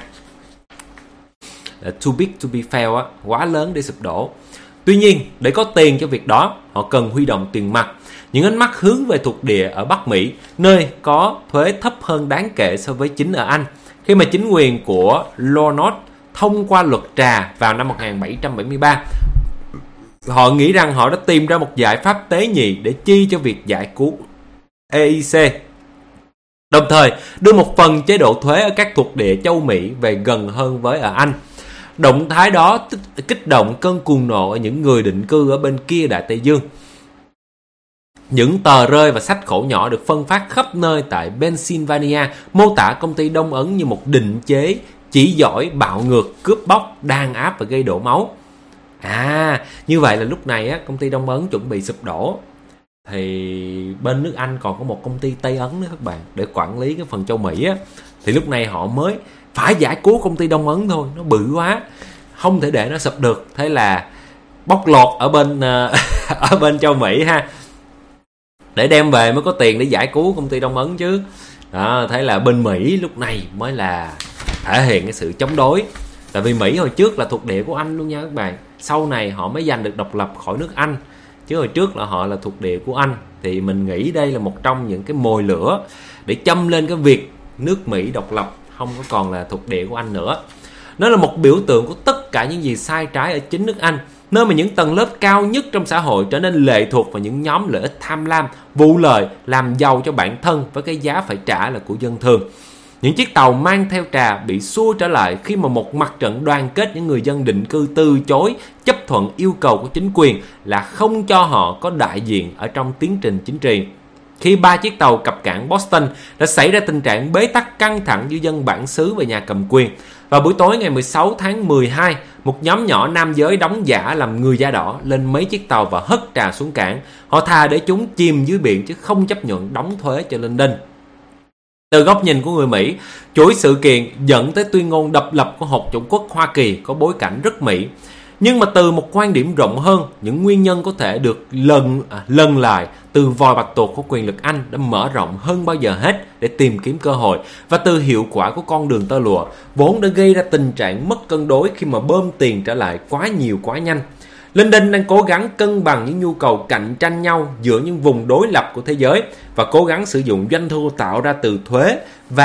Too big to be fail á, quá lớn để sụp đổ. Tuy nhiên, để có tiền cho việc đó, họ cần huy động tiền mặt. Những ánh mắt hướng về thuộc địa ở Bắc Mỹ, nơi có thuế thấp hơn đáng kể so với chính ở Anh. Khi mà chính quyền của Lord North thông qua luật trà vào năm 1773, họ nghĩ rằng họ đã tìm ra một giải pháp tế nhị để chi cho việc giải cứu EIC, đồng thời đưa một phần chế độ thuế ở các thuộc địa châu Mỹ về gần hơn với ở Anh. Động thái đó kích động cơn cuồng nộ ở những người định cư ở bên kia Đại Tây Dương. Những tờ rơi và sách khổ nhỏ được phân phát khắp nơi tại Pennsylvania mô tả công ty Đông Ấn như một định chế chỉ giỏi, bạo ngược, cướp bóc, đàn áp và gây đổ máu. Như vậy là lúc này công ty Đông Ấn chuẩn bị sụp đổ. Thì bên nước Anh còn có một công ty Tây Ấn nữa các bạn, để quản lý cái phần châu Mỹ á. Thì lúc này họ mới phải giải cứu công ty Đông Ấn thôi, nó bự quá, không thể để nó sụp được. Thế là bóc lột ở bên ở bên châu Mỹ ha, để đem về mới có tiền để giải cứu công ty Đông Ấn chứ. Đó, thế là bên Mỹ lúc này mới là thể hiện cái sự chống đối. Tại vì Mỹ hồi trước là thuộc địa của Anh luôn nha các bạn, sau này họ mới giành được độc lập khỏi nước Anh, chứ hồi trước là họ là thuộc địa của Anh. Thì mình nghĩ đây là một trong những cái mồi lửa để châm lên cái việc nước Mỹ độc lập, không có còn là thuộc địa của Anh nữa. Nó là một biểu tượng của tất cả những gì sai trái ở chính nước Anh, nơi mà những tầng lớp cao nhất trong xã hội trở nên lệ thuộc vào những nhóm lợi ích tham lam, vụ lợi, làm giàu cho bản thân với cái giá phải trả là của dân thường. Những chiếc tàu mang theo trà bị xua trở lại khi mà một mặt trận đoàn kết những người dân định cư từ chối chấp thuận yêu cầu của chính quyền là không cho họ có đại diện ở trong tiến trình chính trị. Khi 3 chiếc tàu cập cảng Boston đã xảy ra tình trạng bế tắc căng thẳng giữa dân bản xứ và nhà cầm quyền. Vào buổi tối ngày 16 tháng 12, một nhóm nhỏ nam giới đóng giả làm người da đỏ lên mấy chiếc tàu và hất trà xuống cảng. Họ thà để chúng chìm dưới biển chứ không chấp nhận đóng thuế cho London. Từ góc nhìn của người Mỹ, chuỗi sự kiện dẫn tới tuyên ngôn độc lập của Hợp chủng quốc Hoa Kỳ có bối cảnh rất Mỹ. Nhưng mà từ một quan điểm rộng hơn, những nguyên nhân có thể được lần lại từ vòi bạch tuộc của quyền lực Anh đã mở rộng hơn bao giờ hết để tìm kiếm cơ hội, và từ hiệu quả của con đường tơ lụa vốn đã gây ra tình trạng mất cân đối khi mà bơm tiền trở lại quá nhiều quá nhanh. London đang cố gắng cân bằng những nhu cầu cạnh tranh nhau giữa những vùng đối lập của thế giới và cố gắng sử dụng doanh thu tạo ra từ thuế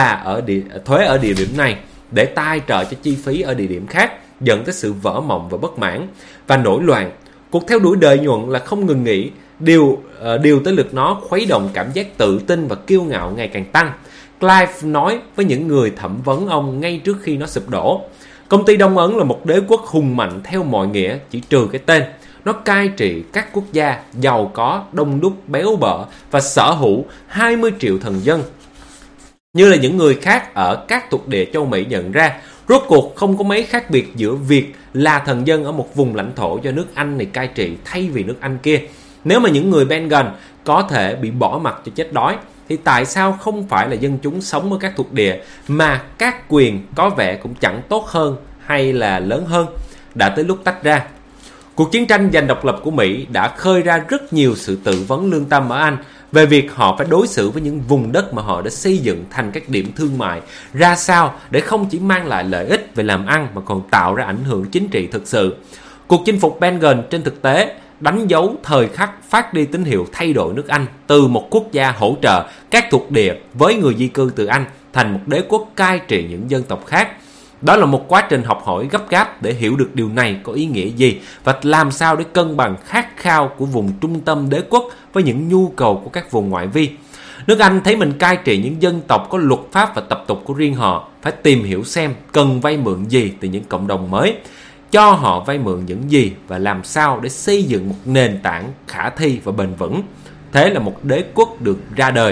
ở địa điểm này để tài trợ cho chi phí ở địa điểm khác, dẫn tới sự vỡ mộng và bất mãn và nổi loạn. Cuộc theo đuổi lợi nhuận là không ngừng nghỉ, điều tới lượt nó khuấy động cảm giác tự tin và kiêu ngạo ngày càng tăng. Clive nói với những người thẩm vấn ông ngay trước khi nó sụp đổ. Công ty Đông Ấn là một đế quốc hùng mạnh theo mọi nghĩa, chỉ trừ cái tên. Nó cai trị các quốc gia giàu có, đông đúc, béo bở và sở hữu 20 triệu thần dân. Như là những người khác ở các thuộc địa châu Mỹ nhận ra, rốt cuộc không có mấy khác biệt giữa việc là thần dân ở một vùng lãnh thổ do nước Anh này cai trị thay vì nước Anh kia. Nếu mà những người Bengal có thể bị bỏ mặc cho chết đói, thì tại sao không phải là dân chúng sống ở các thuộc địa mà các quyền có vẻ cũng chẳng tốt hơn hay là lớn hơn? Đã tới lúc tách ra. Cuộc chiến tranh giành độc lập của Mỹ đã khơi ra rất nhiều sự tự vấn lương tâm ở Anh về việc họ phải đối xử với những vùng đất mà họ đã xây dựng thành các điểm thương mại ra sao để không chỉ mang lại lợi ích về làm ăn mà còn tạo ra ảnh hưởng chính trị thực sự. Cuộc chinh phục Bengal trên thực tế đánh dấu thời khắc phát đi tín hiệu thay đổi nước Anh từ một quốc gia hỗ trợ các thuộc địa với người di cư từ Anh thành một đế quốc cai trị những dân tộc khác. Đó là một quá trình học hỏi gấp gáp để hiểu được điều này có ý nghĩa gì và làm sao để cân bằng khát khao của vùng trung tâm đế quốc với những nhu cầu của các vùng ngoại vi. Nước Anh thấy mình cai trị những dân tộc có luật pháp và tập tục của riêng họ, phải tìm hiểu xem cần vay mượn gì từ những cộng đồng mới, cho họ vay mượn những gì và làm sao để xây dựng một nền tảng khả thi và bền vững. Thế là một đế quốc được ra đời.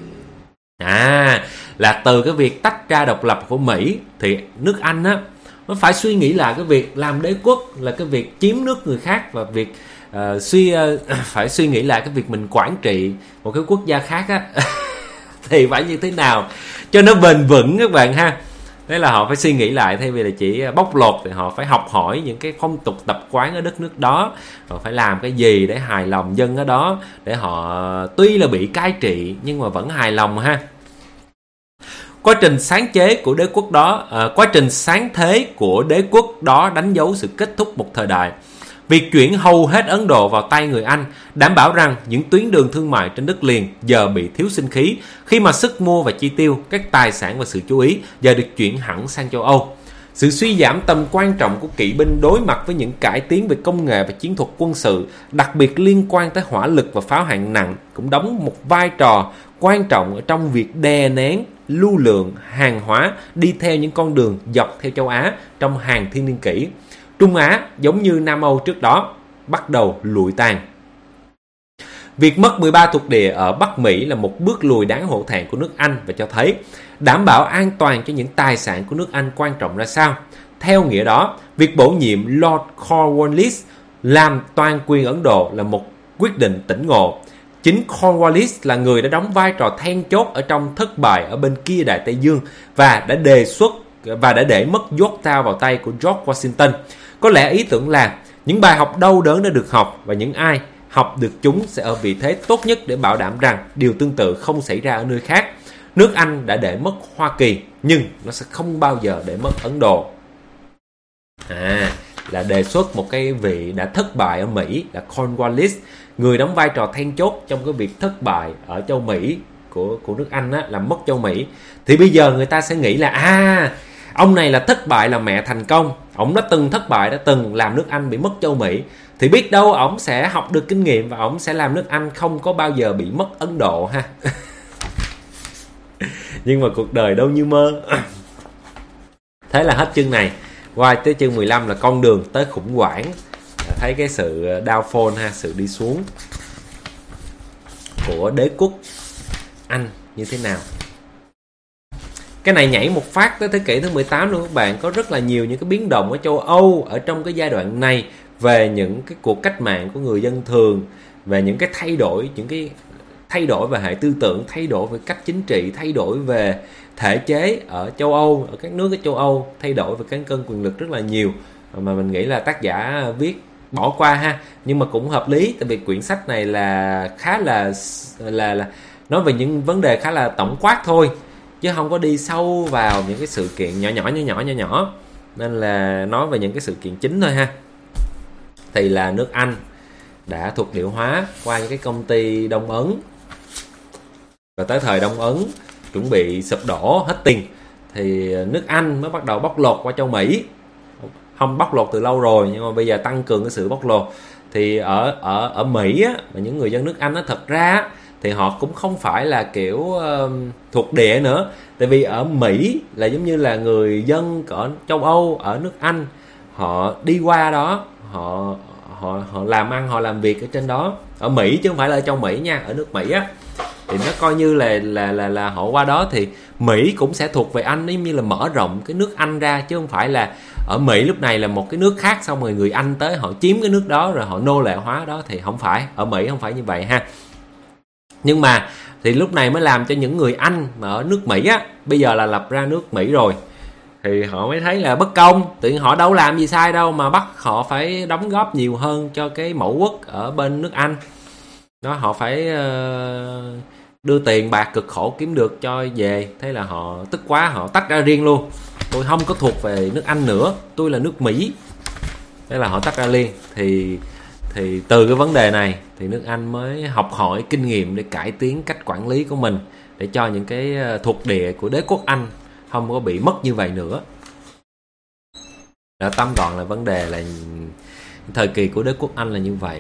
Là từ cái việc tách ra độc lập của Mỹ thì nước Anh á, nó phải suy nghĩ lại cái việc làm đế quốc là cái việc chiếm nước người khác, và việc phải suy nghĩ lại cái việc mình quản trị một cái quốc gia khác á thì phải như thế nào cho nó bền vững các bạn ha. Thế là họ phải suy nghĩ lại, thay vì là chỉ bóc lột thì họ phải học hỏi những cái phong tục tập quán ở đất nước đó, họ phải làm cái gì để hài lòng dân ở đó, để họ tuy là bị cai trị nhưng mà vẫn hài lòng ha. Quá trình sáng thế của đế quốc đó đánh dấu sự kết thúc một thời đại. Việc chuyển hầu hết Ấn Độ vào tay người Anh đảm bảo rằng những tuyến đường thương mại trên đất liền giờ bị thiếu sinh khí, khi mà sức mua và chi tiêu, các tài sản và sự chú ý giờ được chuyển hẳn sang châu Âu. Sự suy giảm tầm quan trọng của kỵ binh đối mặt với những cải tiến về công nghệ và chiến thuật quân sự, đặc biệt liên quan tới hỏa lực và pháo hạng nặng, cũng đóng một vai trò quan trọng ở trong việc đè nén lưu lượng hàng hóa đi theo những con đường dọc theo châu Á trong hàng thiên niên kỷ. Trung Á, giống như Nam Âu trước đó, bắt đầu lụi tàn. Việc mất 13 thuộc địa ở Bắc Mỹ là một bước lùi đáng hổ thẹn của nước Anh và cho thấy đảm bảo an toàn cho những tài sản của nước Anh quan trọng ra sao. Theo nghĩa đó, việc bổ nhiệm Lord Cornwallis làm toàn quyền Ấn Độ là một quyết định tỉnh ngộ. Chính Cornwallis là người đã đóng vai trò then chốt ở trong thất bại ở bên kia Đại Tây Dương và đã để mất Yorktown vào tay của George Washington. Có lẽ ý tưởng là những bài học đau đớn đã được học và những ai học được chúng sẽ ở vị thế tốt nhất để bảo đảm rằng điều tương tự không xảy ra ở nơi khác. Nước Anh đã để mất Hoa Kỳ, nhưng nó sẽ không bao giờ để mất Ấn Độ. Là đề xuất một cái vị đã thất bại ở Mỹ là Cornwallis, người đóng vai trò then chốt trong cái việc thất bại ở châu Mỹ của nước Anh á, làm mất châu Mỹ. Thì bây giờ người ta sẽ nghĩ là ông này là thất bại là mẹ thành công, ông đã từng thất bại, đã từng làm nước Anh bị mất châu Mỹ, thì biết đâu ổng sẽ học được kinh nghiệm và ổng sẽ làm nước Anh không có bao giờ bị mất Ấn Độ ha. Nhưng mà cuộc đời đâu như mơ. Thế là hết chương này. Qua tới chương 15 là con đường tới khủng hoảng. Thấy cái sự downfall ha, sự đi xuống của đế quốc Anh như thế nào. Cái này nhảy một phát tới thế kỷ thứ 18 luôn các bạn. Có rất là nhiều những cái biến động ở châu Âu ở trong cái giai đoạn này, về những cái cuộc cách mạng của người dân thường, về những cái thay đổi về hệ tư tưởng, thay đổi về cách chính trị, thay đổi về thể chế ở châu Âu, ở các nước ở châu Âu, thay đổi về cán cân quyền lực rất là nhiều mà mình nghĩ là tác giả viết bỏ qua ha, nhưng mà cũng hợp lý, tại vì quyển sách này là khá là nói về những vấn đề khá là tổng quát thôi, chứ không có đi sâu vào những cái sự kiện nhỏ, nên là nói về những cái sự kiện chính thôi ha. Thì là nước Anh đã thuộc địa hóa qua những cái công ty Đông Ấn, và tới thời Đông Ấn chuẩn bị sụp đổ hết tiền thì nước Anh mới bắt đầu bóc lột qua châu Mỹ. Không, bóc lột từ lâu rồi nhưng mà bây giờ tăng cường cái sự bóc lột. Thì ở Mỹ á, và những người dân nước Anh á, thật ra thì họ cũng không phải là kiểu thuộc địa nữa, tại vì ở Mỹ là giống như là người dân ở châu Âu, ở nước Anh, họ đi qua đó, họ làm ăn, họ làm việc ở trên đó, ở Mỹ chứ không phải là ở trong Mỹ nha, ở nước Mỹ á, thì nó coi như là họ qua đó thì Mỹ cũng sẽ thuộc về Anh, giống như là mở rộng cái nước Anh ra, chứ không phải là ở Mỹ lúc này là một cái nước khác, xong rồi người Anh tới họ chiếm cái nước đó rồi họ nô lệ hóa đó, thì không phải, ở Mỹ không phải như vậy ha. Nhưng mà thì lúc này mới làm cho những người Anh mà ở nước Mỹ á, bây giờ là lập ra nước Mỹ rồi, thì họ mới thấy là bất công, tự nhiên họ đâu làm gì sai đâu mà bắt họ phải đóng góp nhiều hơn cho cái mẫu quốc ở bên nước Anh đó, họ phải đưa tiền bạc cực khổ kiếm được cho về. Thế là họ tức quá, họ tách ra riêng luôn, tôi không có thuộc về nước Anh nữa, tôi là nước Mỹ. Thế là họ tách ra riêng. Thì từ cái vấn đề này thì nước Anh mới học hỏi kinh nghiệm để cải tiến cách quản lý của mình, để cho những cái thuộc địa của đế quốc Anh không có bị mất như vậy nữa. Đã tóm gọn là vấn đề là thời kỳ của đế quốc Anh là như vậy.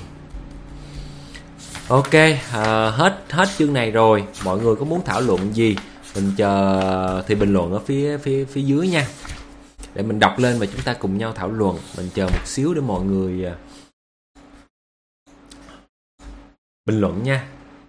Ok, hết chương này rồi. Mọi người có muốn thảo luận gì mình chờ thì bình luận ở phía dưới nha, để mình đọc lên và chúng ta cùng nhau thảo luận. Mình chờ một xíu để mọi người bình luận nha.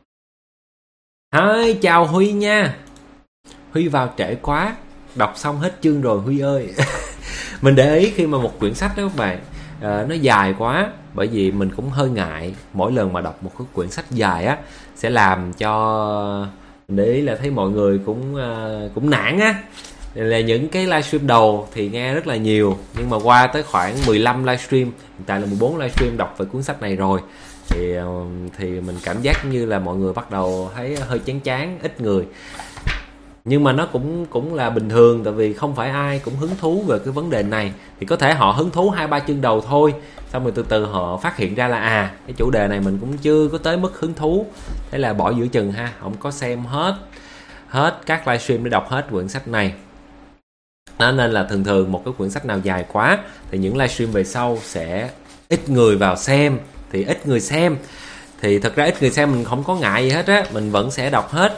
Hi, chào Huy nha. Huy vào trễ quá, đọc xong hết chương rồi Huy ơi. Mình để ý khi mà một quyển sách đó các bạn, nó dài quá, bởi vì mình cũng hơi ngại mỗi lần mà đọc một cái quyển sách dài á, sẽ làm cho mình để ý là thấy mọi người cũng nản á. Là những cái livestream đầu thì nghe rất là nhiều, nhưng mà qua tới khoảng 15 livestream, hiện tại là 14 livestream đọc về cuốn sách này rồi, thì mình cảm giác như là mọi người bắt đầu thấy hơi chán, ít người. Nhưng mà nó cũng là bình thường, tại vì không phải ai cũng hứng thú về cái vấn đề này. Thì có thể họ hứng thú 2-3 chương đầu thôi, xong rồi từ từ họ phát hiện ra là cái chủ đề này mình cũng chưa có tới mức hứng thú, thế là bỏ giữa chừng ha, không có xem hết các livestream để đọc hết quyển sách này. Đó, nên là thường một cái quyển sách nào dài quá thì những livestream về sau sẽ ít người vào xem. Thì ít người xem thì thật ra ít người xem mình không có ngại gì hết á, mình vẫn sẽ đọc hết.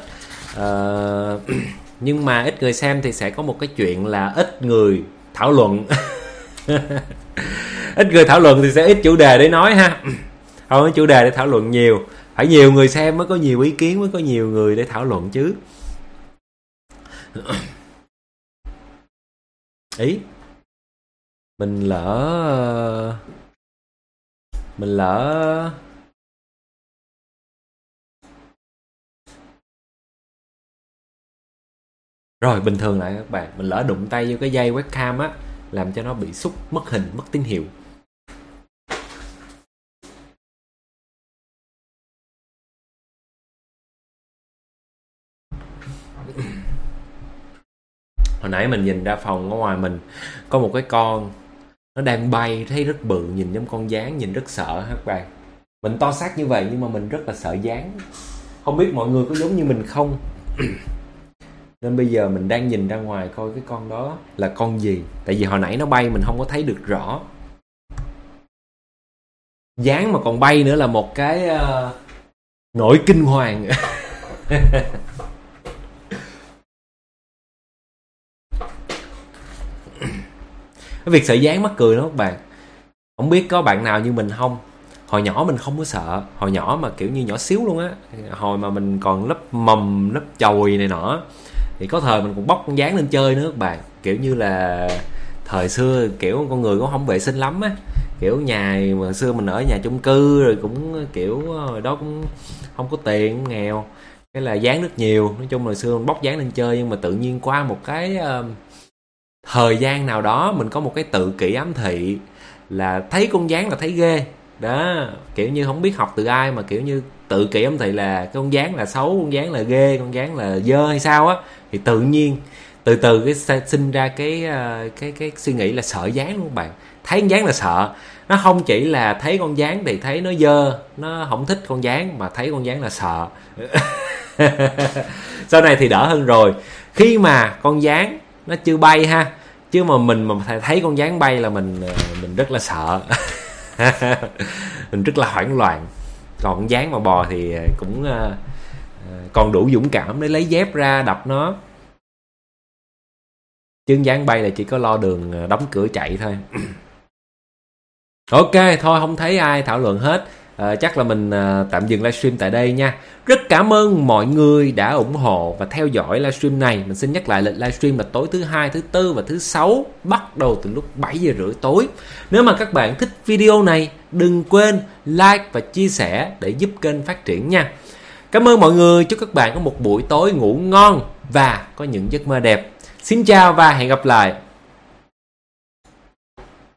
Nhưng mà ít người xem thì sẽ có một cái chuyện là ít người thảo luận. Ít người thảo luận thì sẽ ít chủ đề để nói ha, không có chủ đề để thảo luận nhiều. Phải nhiều người xem mới có nhiều ý kiến, mới có nhiều người để thảo luận chứ. Ý mình lỡ rồi, bình thường lại các bạn, mình lỡ đụng tay vô cái dây webcam á, làm cho nó bị xúc, mất hình, mất tín hiệu. Hồi nãy mình nhìn ra phòng ở ngoài mình có một cái con nó đang bay, thấy rất bự, nhìn giống con gián, nhìn rất sợ các bạn. Mình to xác như vậy nhưng mà mình rất là sợ gián. Không biết mọi người có giống như mình không? Nên bây giờ mình đang nhìn ra ngoài coi cái con đó là con gì. Tại vì hồi nãy nó bay mình không có thấy được rõ. Gián mà còn bay nữa là một cái nỗi kinh hoàng. Cái việc sợ gián mắc cười đó các bạn. Không biết có bạn nào như mình không? Hồi nhỏ mình không có sợ. Hồi nhỏ mà kiểu như nhỏ xíu luôn á. Hồi mà mình còn lớp mầm, lớp chồi này nọ, thì có thời mình còn bóc con gián lên chơi nữa các bạn. Kiểu như là thời xưa kiểu con người cũng không vệ sinh lắm á. Kiểu nhà mà xưa mình ở nhà chung cư, rồi cũng kiểu hồi đó cũng không có tiền, nghèo, cái là gián rất nhiều. Nói chung là xưa mình bóc gián lên chơi. Nhưng mà tự nhiên qua một cái thời gian nào đó mình có một cái tự kỷ ám thị là thấy con gián là thấy ghê đó. Kiểu như không biết học từ ai mà kiểu như tự kỷ ám thị là con gián là xấu, con gián là ghê, con gián là dơ hay sao á. Thì tự nhiên từ từ cái sinh ra cái suy nghĩ là sợ gián luôn các bạn. Thấy con gián là sợ. Nó không chỉ là thấy con gián thì thấy nó dơ, nó không thích con gián, mà thấy con gián là sợ. Sau này thì đỡ hơn rồi. Khi mà con gián nó chưa bay ha, chứ mà mình mà thấy con gián bay là mình rất là sợ. Mình rất là hoảng loạn. Còn con gián mà bò thì cũng còn đủ dũng cảm để lấy dép ra đập nó. Chứ con gián bay là chỉ có lo đường đóng cửa chạy thôi. Ok, thôi không thấy ai thảo luận hết. Chắc là mình tạm dừng livestream tại đây nha. Rất cảm ơn mọi người đã ủng hộ và theo dõi livestream này. Mình xin nhắc lại lịch livestream là tối thứ Hai, thứ Tư và thứ Sáu, bắt đầu từ lúc 7 giờ rưỡi tối. Nếu mà các bạn thích video này, đừng quên like và chia sẻ để giúp kênh phát triển nha. Cảm ơn mọi người, chúc các bạn có một buổi tối ngủ ngon và có những giấc mơ đẹp. Xin chào và hẹn gặp lại.